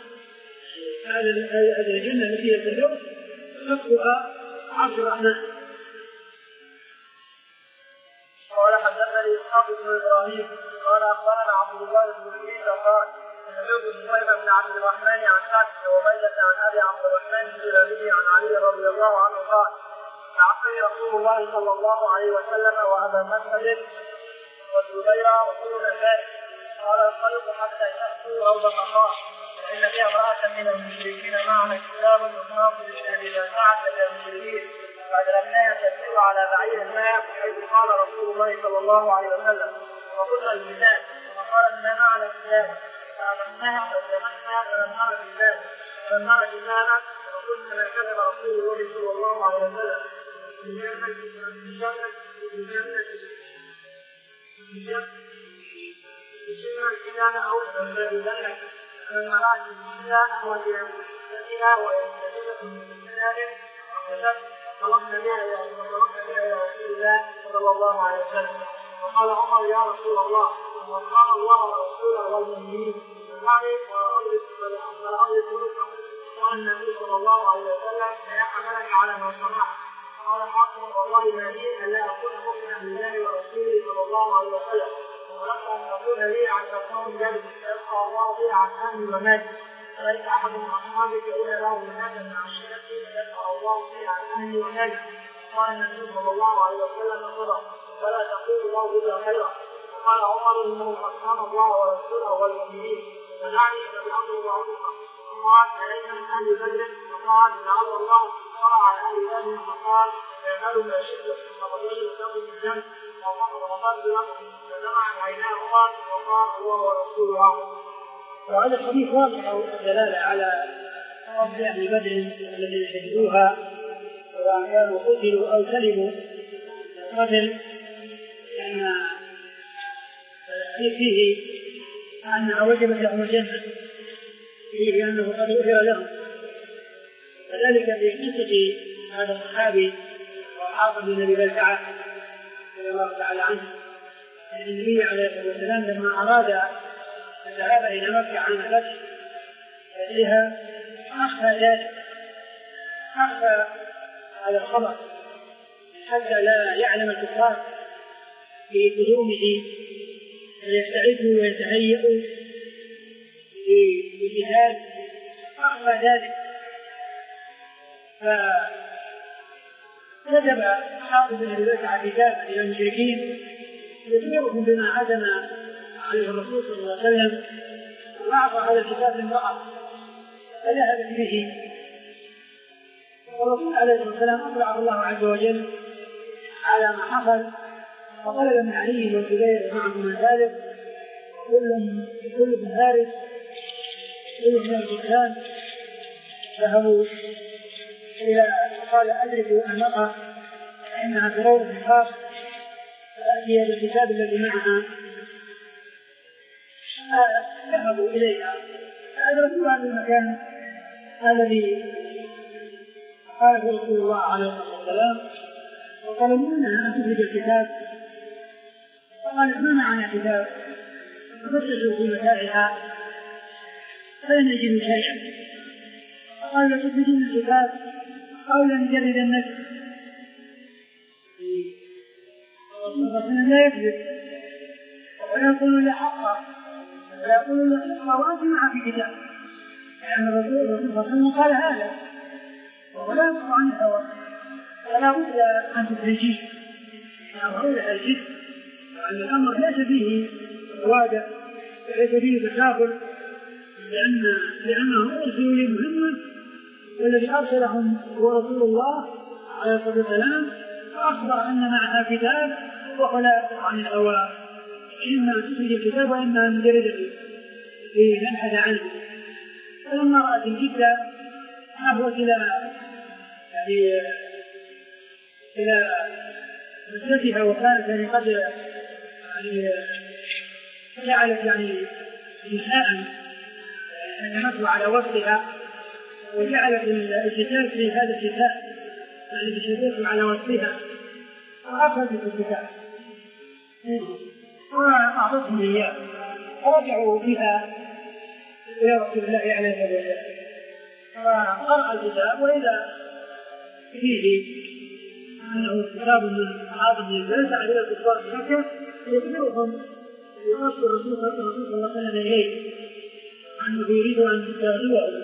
Speaker 1: هذه الجنة التي هي الفردوس سقفها عشر أحناف.
Speaker 2: قال حدثني إسحاق بن إبراهيم قال أخبرنا عبد الله بن عيسى قال سمعت سهيل بن عبد الرحمن عن سعد بن عبيدة عن أبي عبد الرحمن السلمي عن علي رضي الله عنه قال أعطاني رسول الله صلى الله عليه وسلم وأبا مسعود والزبير رسول الله قال انطلقوا حتى تأتوا روضة خاص فإن فيها امرأة من المشركين معها كتاب يصنف بشهر ساعة للمشركين فأدركناها تسير على بعير الماء حيث قال رسول الله صلى الله عليه وسلم وقلنا الكتاب وقالت ما معنى الكتاب فأمناها فأدركناها فلم نرى الكتاب فلم نرى كتابا وقلنا ما كتب رسول الله صلى الله عليه وسلم من جنة من جنة من جنة من جنة الشجرة الكتاب أو الجنة من مراد الكتاب وجنة ويستجد من ذلك طلبنا بها إلى رسول الله صلى الله عليه وسلم وقال عمر يا رسول الله وقال الله ورسوله والمؤمنين فقالت وأغلق قال النبي صلى الله عليه وسلم لا حملك على ما صنعت قال حاكم والله ما لي أن لا أكون مؤمنا بالله ورسوله صلى الله عليه وسلم ولك أن تقول لي عن تقوم ذلك يبقى الله بي عن أهل وماجد وليس أحد من أصحابك إلا له مناجا مع الشرك يبقى الله بي عن أهل وماجد قال النبي صلى الله عليه وسلم صدق ولا تقول الله إلا خيرا قال عمر إنه قد كان الله ورسوله والمؤمنين فدعني فبأمر معروفا قال أليس من أهل بدر فقال لعل الله اطلع على أهل بدر فقال اعملوا ما شئتم فقد وجد لكم الجنة وقد لكم فجمع عيناه قال وقال الله ورسوله.
Speaker 1: وهذا الحديث واضح الدلالة على فضل أهل بدر الذين شهدوها سواء كانوا قتلوا أو سلموا قتل، لأن فيه أنها وجبت لهم الجنة فيه أنه قد غفر لهم. كذلك في قصة هذا الصحابي وحاطب بن أبي بلتعة رضي الله تعالى عنه أن النبي عليه الصلاة والسلام لما أراد الذهاب إلى مكة عن الفتح فيها أخفى ذلك أخفى هذا الخبر حتى لا يعلم الكفار بقدومه فيستعدوا ويتهيئوا للجهاد أخفى ذلك. فكتب حاطب بن أبي بلتعة كتابا إلى المشركين يخبرهم بما عزم عليه الرسول صلى الله عليه وسلم، وأعطى هذا الكتاب لامرأة فذهبت به، والرسول عليه الصلاة والسلام أطلع الله عز وجل على ما حصل فطلب من علي والزبير معهم من ذلك كل كل بن هارس كل من الجثمان ذهبوا إلى قال أدركوا المرأة فإنها في روضة خاص فأتي بالكتاب الذي معها ذهبوا إليها فأدركوا هذا المكان الذي قاله رسول الله عليه الصلاة والسلام وطلبوا منها أن تخرج الكتاب فقالت ما معنا كتاب ففتشوا في متاعها فلم يجدوا شيئا فقال لتخرجون الكتاب أو لنجرد النجم الرسول لا يكذب ولا يقول لا حقا ولا يقول لا حقا وأنت معك كتاب لأن الرسول صلى الله عليه وسلم قال هذا ولا ينطق عن الهوى، فلا بد أن تدرجيه أمر الجد، وأن الأمر ليس فيه وادع ليس فيه تكافل، لأن لأنهم أرسلوا لمهمة والذي أرسلهم هو رسول الله عليه الصلاة والسلام، فأخبر أن معها كتاب ولا ينطق عن الهوى، إما أن تخرج الكتاب وإما أن نجرده لنبحث عنه. فلما رأت الجدة نهوت إلى يعني إلى مسلتها، وكانت يعني قد يعني جعلت يعني نساء تمثل على وصفها، وجعلت الكتاب في هذا الكتاب يعني تشدد على وصفها، وأخذت الكتاب وأعطتهم إياه فرجعوا بها إلى رسول الله عليه الصلاة والسلام، فقرأ الكتاب وإذا فيه أنه كتاب من أعظم الناس على الكفار في مكة يخبرهم بقصد الرسول صلى الله عليه وسلم إليه أنه يريد أن يغزوه،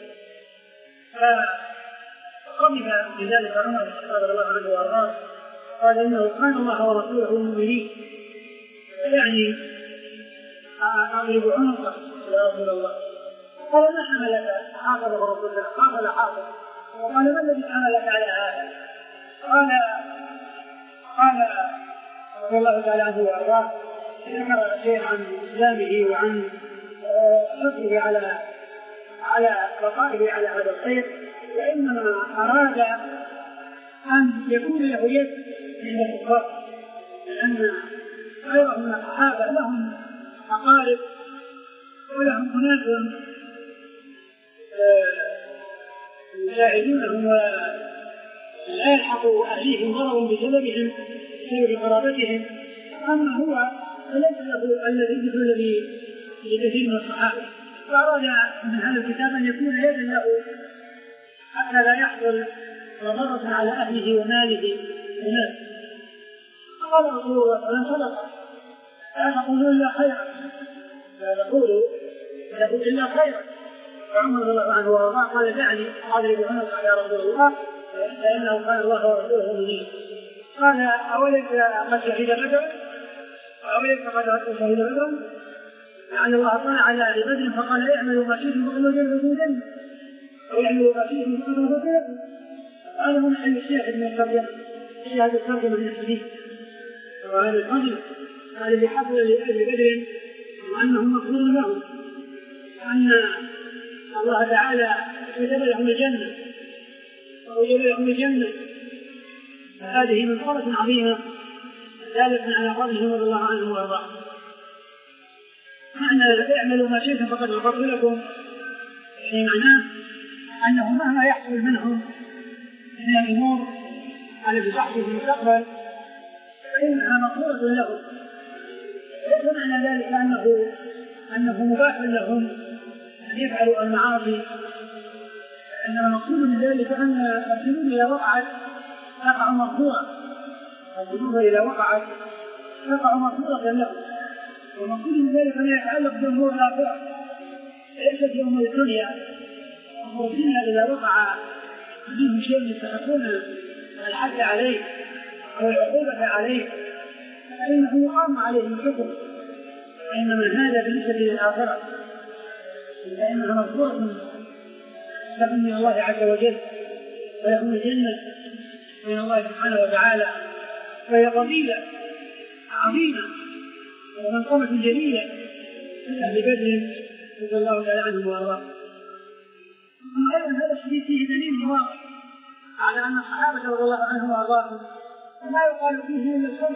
Speaker 1: فقبل بذلك عمر رضي الله عنه وأرضاه قال إنه كان الله ورسوله المؤمنين، يعني أضرب عنقه يا رسول الله. قال ما حملك حافظه رسول الله؟ قال حافظ. وقال ما الذي حملك على هذا؟ قال قال رضي الله تعالى عنه وأرضاه ذكر شيئا عن إسلامه وعن حرصه على على بقائه على هذا الخير، وإنما أراد أن يكون له يد عند الكفار، لأن غيرهم من الصحابة لهم أقارب ولهم أناس يساعدونهم ولا يلحق أهليهم ضرر بسببهم بسبب قرابتهم، أما هو فليس له الذي الذي لكثير من الصحابة، فأراد من هذا الكتاب أن يكون يدا له حتى لا يحصل ضرر على أهله وماله ونفسه. قال رسول الله صلى الله عليه وسلم لا تقولوا إلا خيرا، لا تقولوا إلا خيرا. فعمر رضي الله عنه وارضاه قال دعني أضرب عنقك يا رسول الله فإنه كان الله ورسوله مؤمنين. قال أوليس قد شهد بدر؟ أوليس قد شهد بدر؟ يعني الله طلع على أهل بدر فقال اعملوا ما شئتم فإنه جنة جنة، واعملوا ما شئتم فإنه جنة. هذا هو محل الشاهد من الترجمة، في هذا الترجمة من الحديث، وهذا الفضل هذا اللي حصل لأهل بدر وأنهم مغفور لهم، وأن الله تعالى كتب لهم الجنة ووجب لهم الجنة، فهذه منقبة عظيمة دالة على فضلهم رضي الله عنهم وارضاهم. معنى اعملوا ما شئتم فقد غفرت لكم، يعني معناه أنه مهما يحصل منهم من الأمور التي تحصل في المستقبل فإنها مغفورة لهم، ليس معنى ذلك أنه أنه مباح لهم أن يفعلوا المعاصي، إنما المقصود من ذلك أن الذنوب إذا وقعت تقع مغفورة، الذنوب إذا وقعت تقع مغفورة لهم، والمقصود من ذلك أن يتعلق بأمور الآخرة ليست بأمور الدنيا. أمور الدنيا إذا وقع فيه شيء يستحقون الحد عليه أو العقوبة عليه فإنه يقام عليه الحكم، إنما هذا بالنسبة للآخرة فإنها مغفورة لهم من الله عز وجل، ولهم الجنة من الله سبحانه وتعالى، وهي فضيلة عظيمة ومنقبة جليلة لأهل بدر رضي الله تعالى عنهم وأرضاهم. ثم أيضا هذا الحديث فيه دليل واضح على أن الصحابة رضي الله عنهم وأرضاهم لا يقال فيه إلا الخير،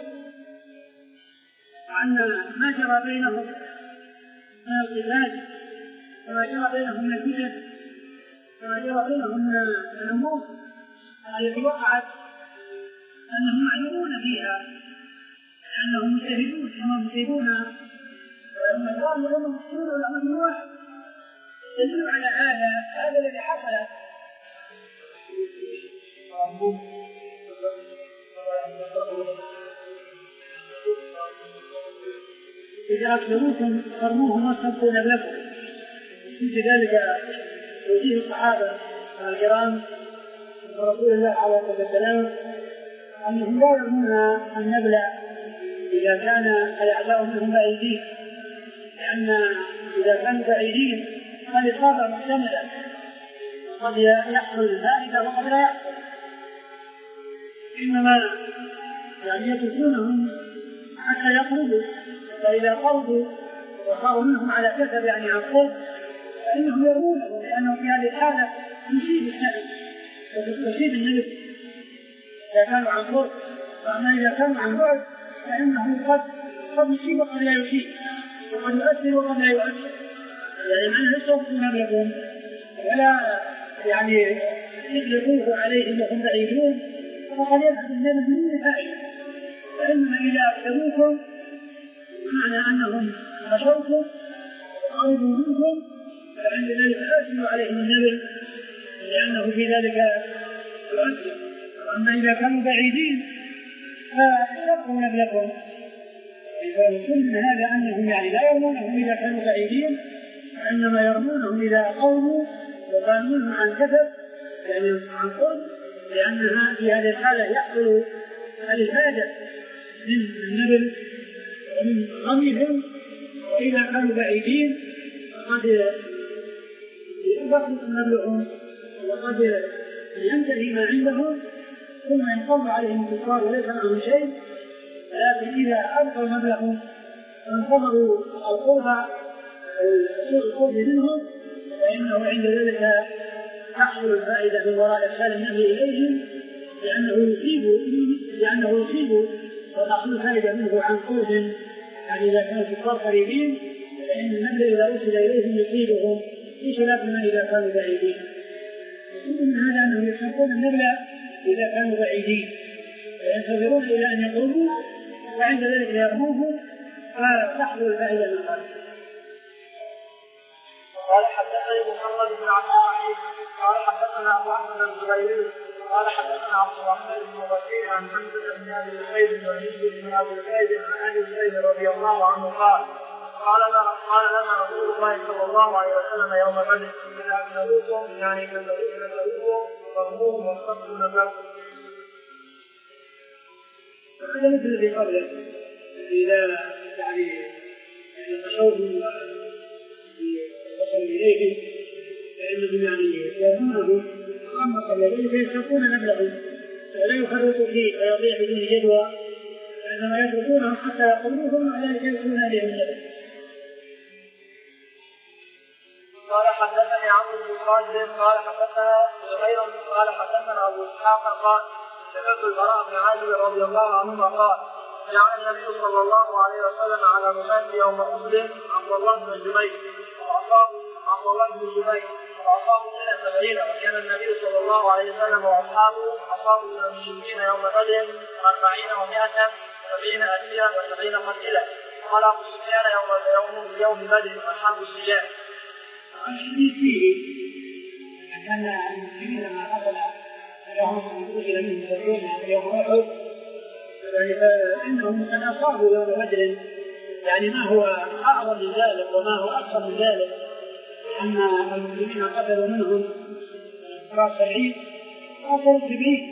Speaker 1: وأن ما جرى بينهم من القتال وما جرى بينهم من الفتن وما جرى بينهم من الأمور التي وقعت أنهم معلومون فيها، لأنهم مجتهدون هم مجتهدون وهم الأمر وهم مجتهدون والأمر واحد يدل على هذا هذا الذي حصل. إذا أكثروكم فرموهم واستبقون لكم، في ذلك وفيه الصحابة الكرام رسول الله عليه الصلاة والسلام أنهم لا يرمون النبل إذا كان الأعداء منهم بعيدين، لأن إذا كانوا بعيدين فالإصابة محتملة، قد يحصل الفائدة وقد لا يحصل، إنما يعني يتركونهم حتى يقربوا، فإذا قربوا وصاروا منهم على كثب يعني عن قرب فإنهم يرمونهم، لأنه في هذه الحالة يصيب النبل وتصيب النبل إذا كانوا عن قرب. وأما إذا كانوا عن بعد فإنه قد قد يصيب وقد لا يصيب، وقد يؤثر وقد لا يؤثر، يعني معنى لا تأخذوا نبلكم ولا يعني يطلقوه عليهم وهم بعيدون، فقد يذهب النبل من فائدة. فإنما إذا أكثروكم بمعنى أنهم خشوكم وقربوا منكم فعند ذلك أثروا عليهم النبل، لأنه في ذلك يؤثر. وأما إذا كانوا بعيدين فاتقوا نبلكم. فالمقصود من هذا أنهم يعني لا يرمونهم إذا كانوا بعيدين، وإنما يرمونهم إذا قربوا وكانوا منهم عن كثب يعني عن قرب، لأنها في هذه الحالة يحصل الإفادة من النبل ومن رميهم. وإذا كانوا بعيدين فقد يبقى نبلهم وقد ينتهي ما عندهم ثم ينقض عليهم الكفار وليس معهم شيء. لكن إذا أبقوا نبلهم وانتظروا القرب القرب منهم فإنه عند ذلك تحصل الفائدة من وراء إرسال النبي إليهم، لأنه يصيب لأنه يصيب وتحصل الفائدة منه عن قرب. يعني إذا كانوا كفار قريبين فإن النبل إذا أرسل إليهم يصيبهم بخلاف ما إذا كانوا بعيدين. ومن هذا أنهم يحبون النبل إذا كانوا بعيدين وينتظرون إلى أن يقربوا، وعند ذلك يرموهم فتحصل الفائدة من قرب.
Speaker 2: قال حدثني محمد بن عبد الرحيم قال حدثنا ابو احمد الزبيري قال حدثنا عبد الرحمن بن بشير عن حمزه بن ابي الخير وهند بن ابي الخير عن ابي الخير رضي الله عنه قال قال لنا قال لنا رسول الله صلى الله عليه وسلم يوم بدر اذا اكلوكم يعني كذبوكم فرموهم واستقبلوا نبلكم.
Speaker 1: هذا مثل الذي قبله، اذا يعني خشوهم إليهم فإنهم يعني يرمونهم، أما قبل ذلك يتركون نبلهم ولا يخرجوا فيه فيضيع بدون جدوى، فإنما يتركونهم حتى يقولوهم وذلك يكون عليهم نبل.
Speaker 2: قال حدثني عمرو بن خالد قال حدثنا زهير قال حدثنا أبو إسحاق قال سمعت البراء بن عازب رضي الله عنهما قال جاء النبي صلى الله عليه وسلم على ممات يوم أحد عبد الله بن جبير وأصاب عبد الله بن جبير وأصابوا من سبعين، وكان النبي صلى الله عليه وسلم وأصحابه أصابوا من المشركين يوم بدر أربعين ومائة سبعين أسيرا وسبعين قتيلا. قال أبو سفيان يوم يوم يوم بدر أصحاب السجان.
Speaker 1: الحديث فيه أن المسلمين لما حصل لهم قتل منهم سبعين يوم أحد فإنهم قد أصابوا يوم بدر، يعني ما هو أعظم من ذلك وما هو أكثر من ذلك، أن المسلمين قتلوا منهم سبعين قتلوا سبعين.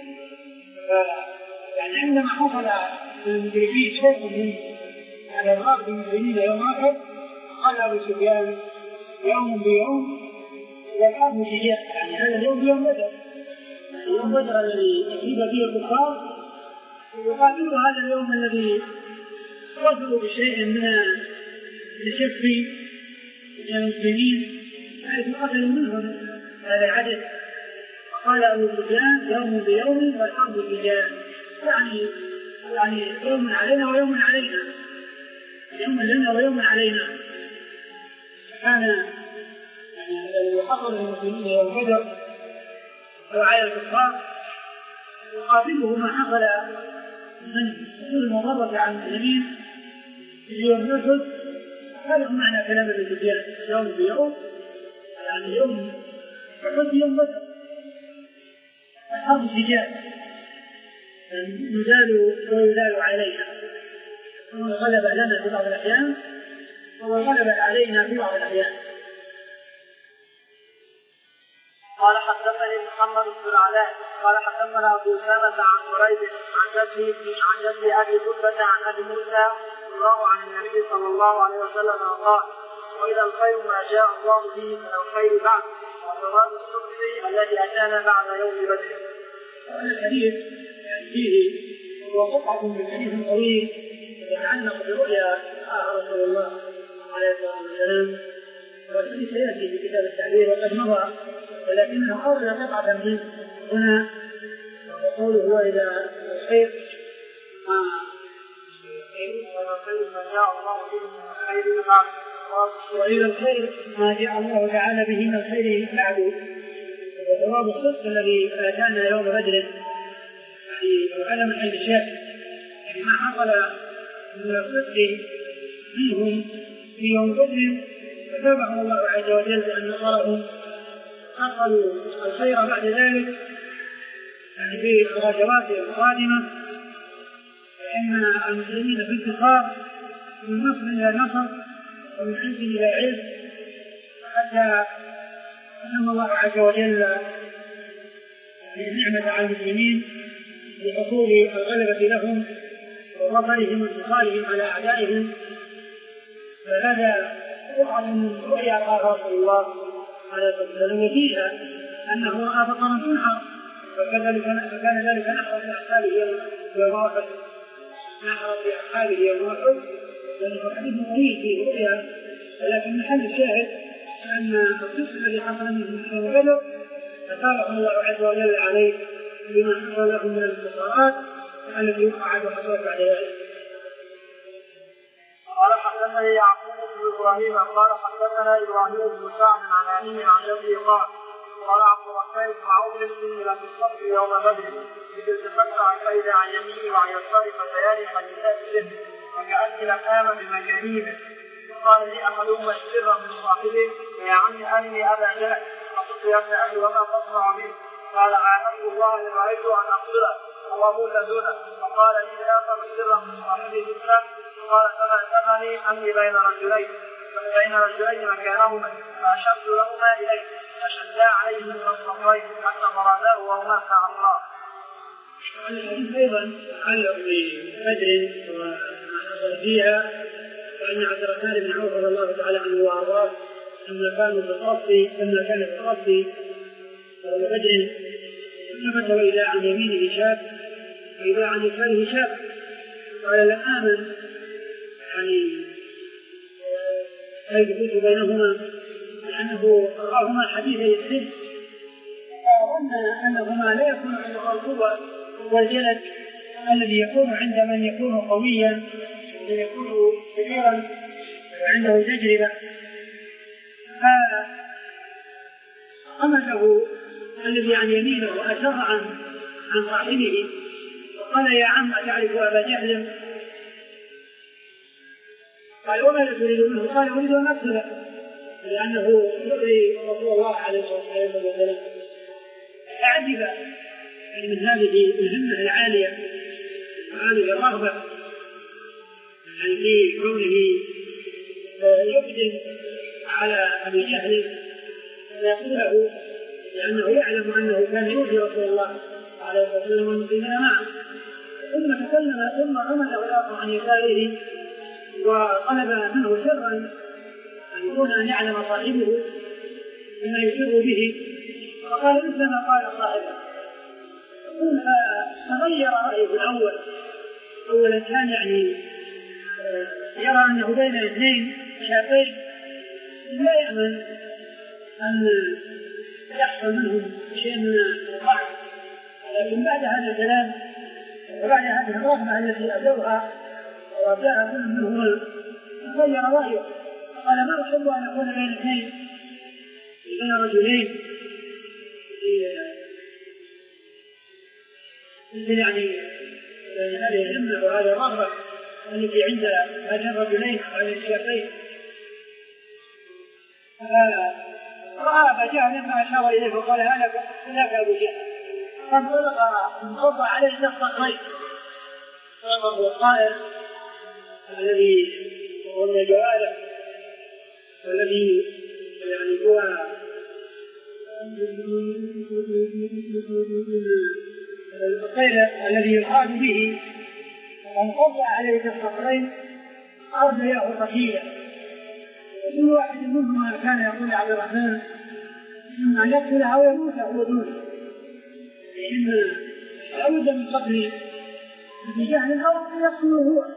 Speaker 1: يعني عندما حصل المشركين شيء من على الغرب المسلمين يوم أحد قال أبو سفيان يوم بيوم والحرب شجاع، يعني هذا اليوم بيوم بدر، يوم بدر الذي أصيب فيه الكفار يقاتلوا هذا اليوم الذي قتلوا بشيء من التشفي من المسلمين حيث قتلوا منهم هذا العدد. قال أبو سفيان يوم بيوم والحرب شجاع، يعني يعني يوم علينا ويوم علينا، يوم لنا ويوم علينا. كان يعني الذي حصل للمسلمين يوم بدر وعلى الكفار يقابله ما حصل من كل مضرة عن المسلمين في يوم أحد. هذا معنى كلام ابن سفيان يوم بيوم، يعني يوم أحد يوم بدر الحرب شجاع نزال ويزال علينا، ثم غلب لنا في بعض الأحيان وغلب علينا في بعض الأحيان.
Speaker 2: الرحمن قال حدثنا ابو اسامه عن قريب عن جدي عن جدي ابي بكر عن ابي موسى الله عن النبي صلى الله عليه وسلم قال واذا الخير ما جاء الله به من الخير بعد وثواب الصبح الذي اتانا بعد يوم بدر.
Speaker 1: هذا الحديث فيه وقطعه من حديث طويل يتعلق برؤيا رسول الله عليه الصلاه والسلام، والذي سياتي في كتاب التعبير وقد مضى، ولكنه اورد قطعه منه هنا وقوله هو الى الخير وإلى الخير ما جاء الله تعالى به من الخير بعده، وثواب الصدق الذي آتانا يوم بدر يعني على محل الشاهد يعني ما حصل من الصدق منهم في يوم بدر فتابعهم الله عز وجل بأن نصرهم أخذوا الخير بعد ذلك يعني في الغزوات القادمة، فإن المسلمين في انتصار من نصر إلى نصر ومن عز إلى عز، حتى أنعم الله عز وجل النعمة على المسلمين بحصول الغلبة لهم وظفرهم وانتصارهم على أعدائهم. فهذا قطعة من رؤيا رسول الله عليه الصلاة والسلام، وفيها أنه رأى بطرا تنحر، فكان ذلك نحر في أصحابه يوم أحد نحر في أصحابه يوم أحد، لأنه حديث طويل فيه رؤيا، ولكن محل الشاهد أن الصدق الذي حصل منه يوم بدر أثابه الله عز وجل عليه بما حصل لهم من الانتصارات التي وقعت وحصلت بعد ذلك.
Speaker 2: قال حدثنا يعقوب بن ابراهيم قال حدثنا ابراهيم بن سعد عن ابيه عن جده قال قال عبد الرحمن بن عوف الى في الصف يوم بدر اذ التفت عن فإذا عن يمينه وعن يساره فتيان حديثات الجن وكأني لقام بمجانيبه، قال لي احدهما سرا من صاحبه يا عمي ارني ابا جهل، فقلت يا ابن ابي وما تصنع به؟ قال عاهدت الله ان رايت ان اقتله واموت دونه، فقال لي الاخر سرا من صاحبه مثله، قال فما ثمني اني بين رجلين بين رجلين مكانهما فاشرت لهما اليه فشدا عليه من الصفين حتى مرضاه وهما مع الله.
Speaker 1: الحديث ايضا يتعلق ببدر وما حصل فيها، وان عبد الرحمن بن عوف رضي الله تعالى عنه وارضاه لما كانوا في الصف لما كان في الصف يوم بدر التفت واذا عن يمينه شاب واذا عن يساره شاب، قال لا امن يعني يجلس بينهما لأنه رآهما حديثي السن، وظن أنهما لا يكون عنده القوة والجلد الذي يكون عند من يكون قويا ويكون كبيرا وعنده تجربة، فأمسه الذي عن يمينه وأسر عن عن صاحبه وقال يا عم أتعرف أبا جهل؟ قال وما تريد منه؟ قال أريد أن أقتله لأنه يؤذي رسول الله عليه الصلاة والسلام. أعجب من هذه الهمة العالية وهذه الرغبة يعني في كونه يقدم على أبي جهل ويقتله، لأنه يعلم أنه كان يؤذي رسول الله عليه الصلاة والسلام والمسلمين معه. ثم تكلم ثم عمله الآخر عن يساره وطلب منه سرا دون أن يعلم صاحبه بما يسر به، فقال مثل ما قال صاحبه. تغير رأيه الأول، أولا كان يعني يرى أنه بين اثنين شابين لا يأمن أن يحصل منهم شيء من الضعف، لكن بعد هذا الكلام وبعد هذه الرغبة التي أبدوها وجاء كل منهما تغير رأيه، قال ما أحب أن أكون بين اثنين بين رجلين يعني هذه الهمة وهذه الرغبة التي عند هذين الرجلين وهذين الشيخين. فرأى أبا جهل ما أشار إليه وقال هذاك أبو جهل، فانطلق انقضى عليه شخص الخير فهو القائل الذي هو من جواله والذي يعني هو الخير الذي يراد به وانقطع عليه الصخرين أرجياه قتيلا. كل واحد منهما كان يقول عبد الرحمن إما يقتل أو يموت هو دونه، لأن لابد من قتل بجهل أو يقتله هو.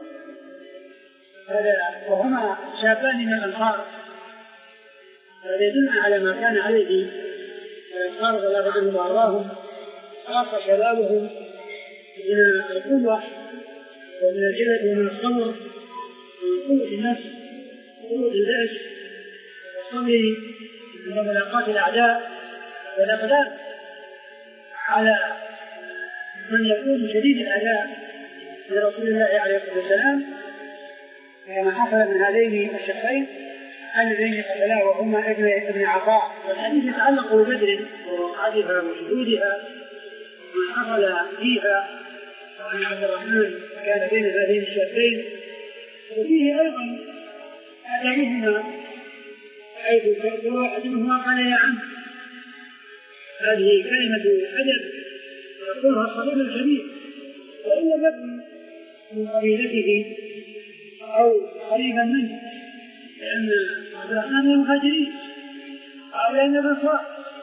Speaker 1: وهما شابان من الأنصار، هذا يدل على ما كان عليه الأنصار رضي الله عنهم وأرضاهم، خاصة شبابهم من القوة ومن الجهد ومن الصبر ومن قوة النفس وقوة البأس والصبر من ملاقاة الأعداء والأقدار على من يكون شديد الأذى لرسول الله عليه الصلاة والسلام، كما حصل من هذين الشخصين اللذين قتلاه وهما ابن ابن عطاء. والحديث يتعلق ببدر ووقعتها وشهودها وما حصل فيها، وأن عبد الرحمن كان بين هذين الشابين، وفيه أيضا أدبهما حيث كل واحد منهما قال يا عم. هذه كلمة أدب يقولها الصغير الكبير وإن لم يكن من قبيلته أو قريبا منه، لأن عبد الرحمن من المهاجرين أو لأن الأنصار،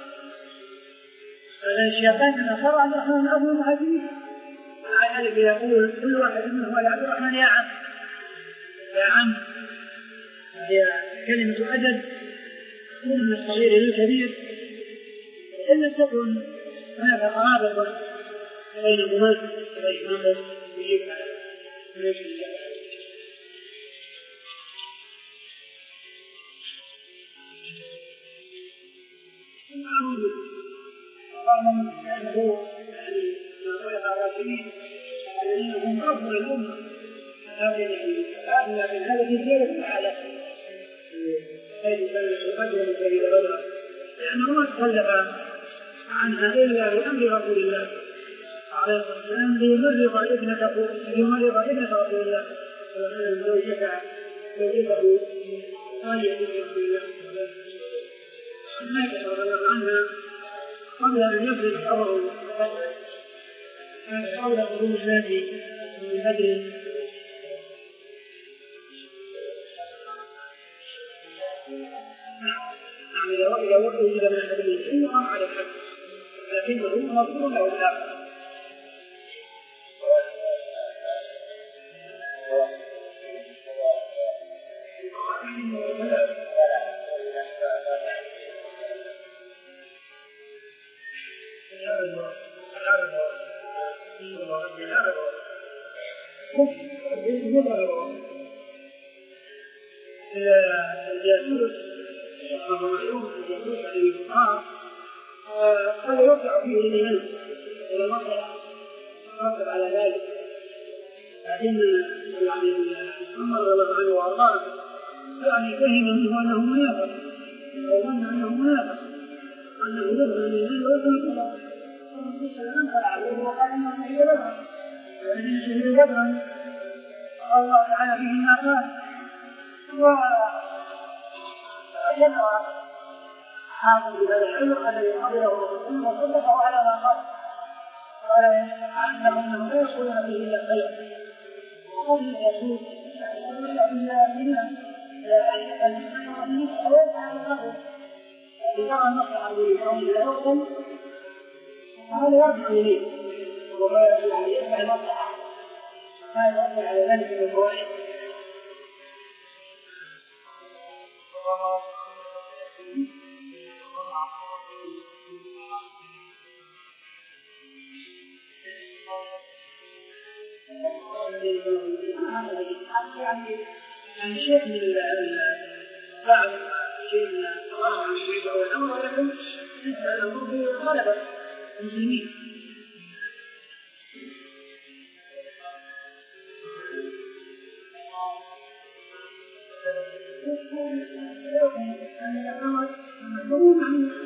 Speaker 1: فالشيطان من الأنصار عبد الرحمن من أبو المهاجرين. على ذلك يقول كل واحد منه يا عبد الرحمن يا عم يا عم، هي كلمة أدب من الصغير للكبير، إن لم تكن هناك قرابة بينهما وبينهما يجب على أعلم أنه يعني ما خلق الراشدين أنهم أفضل الأمة، لكن هذا في زيادة على خير سنة قدر من سيد بدر، لأنه ما تخلف عنها إلا بأمر رسول الله عليه الصلاة والسلام ليمرض ابنة ليمرض ابنة رسول الله صلى الله عليه وسلم زوجته زوجته صالحة رسول الله ما يتخلف عنها قبل أن يبلغ خبره قبل قدوم الناس من بدر. نعم إذا وقت وجد من أحد الشيء قام على الحد، لكنه مطلوب له الآخر. الجاسوس المعلوم الجاسوس على الكفار قد يوقع فيه الإيمان إلى مصلحة يرتب على ذلك، لكن يعني عمر رضي الله عنه وأرضاه يعني فهم منه أنه منافق أو ظن أنه منافق أنه يظهر الإيمان ويظهر الكفر، فمن فعله وقال إنه هي بدر والذين شهدوا بدرا الله تعالى فيه ما قال. ويدعى حافظ بهذا العلم الذي قبله الرسول وصدقه على ما قال، قال انهم لا يقولون به الا خير، وقول الرسول لا الا بالله لا حقيقه للمؤمنين او يفعل له اذا نصح بالقول لا يقول هذا يرجع اليه وهو يدفع المصلحه ما يؤثر على ذلك من الفوائد. يعني شيء من بعض شيء من الصلاة عن الشيء أو الأمر ولكن نسأل الأمر بطلبة المسلمين. أن الأمر مفهوم عن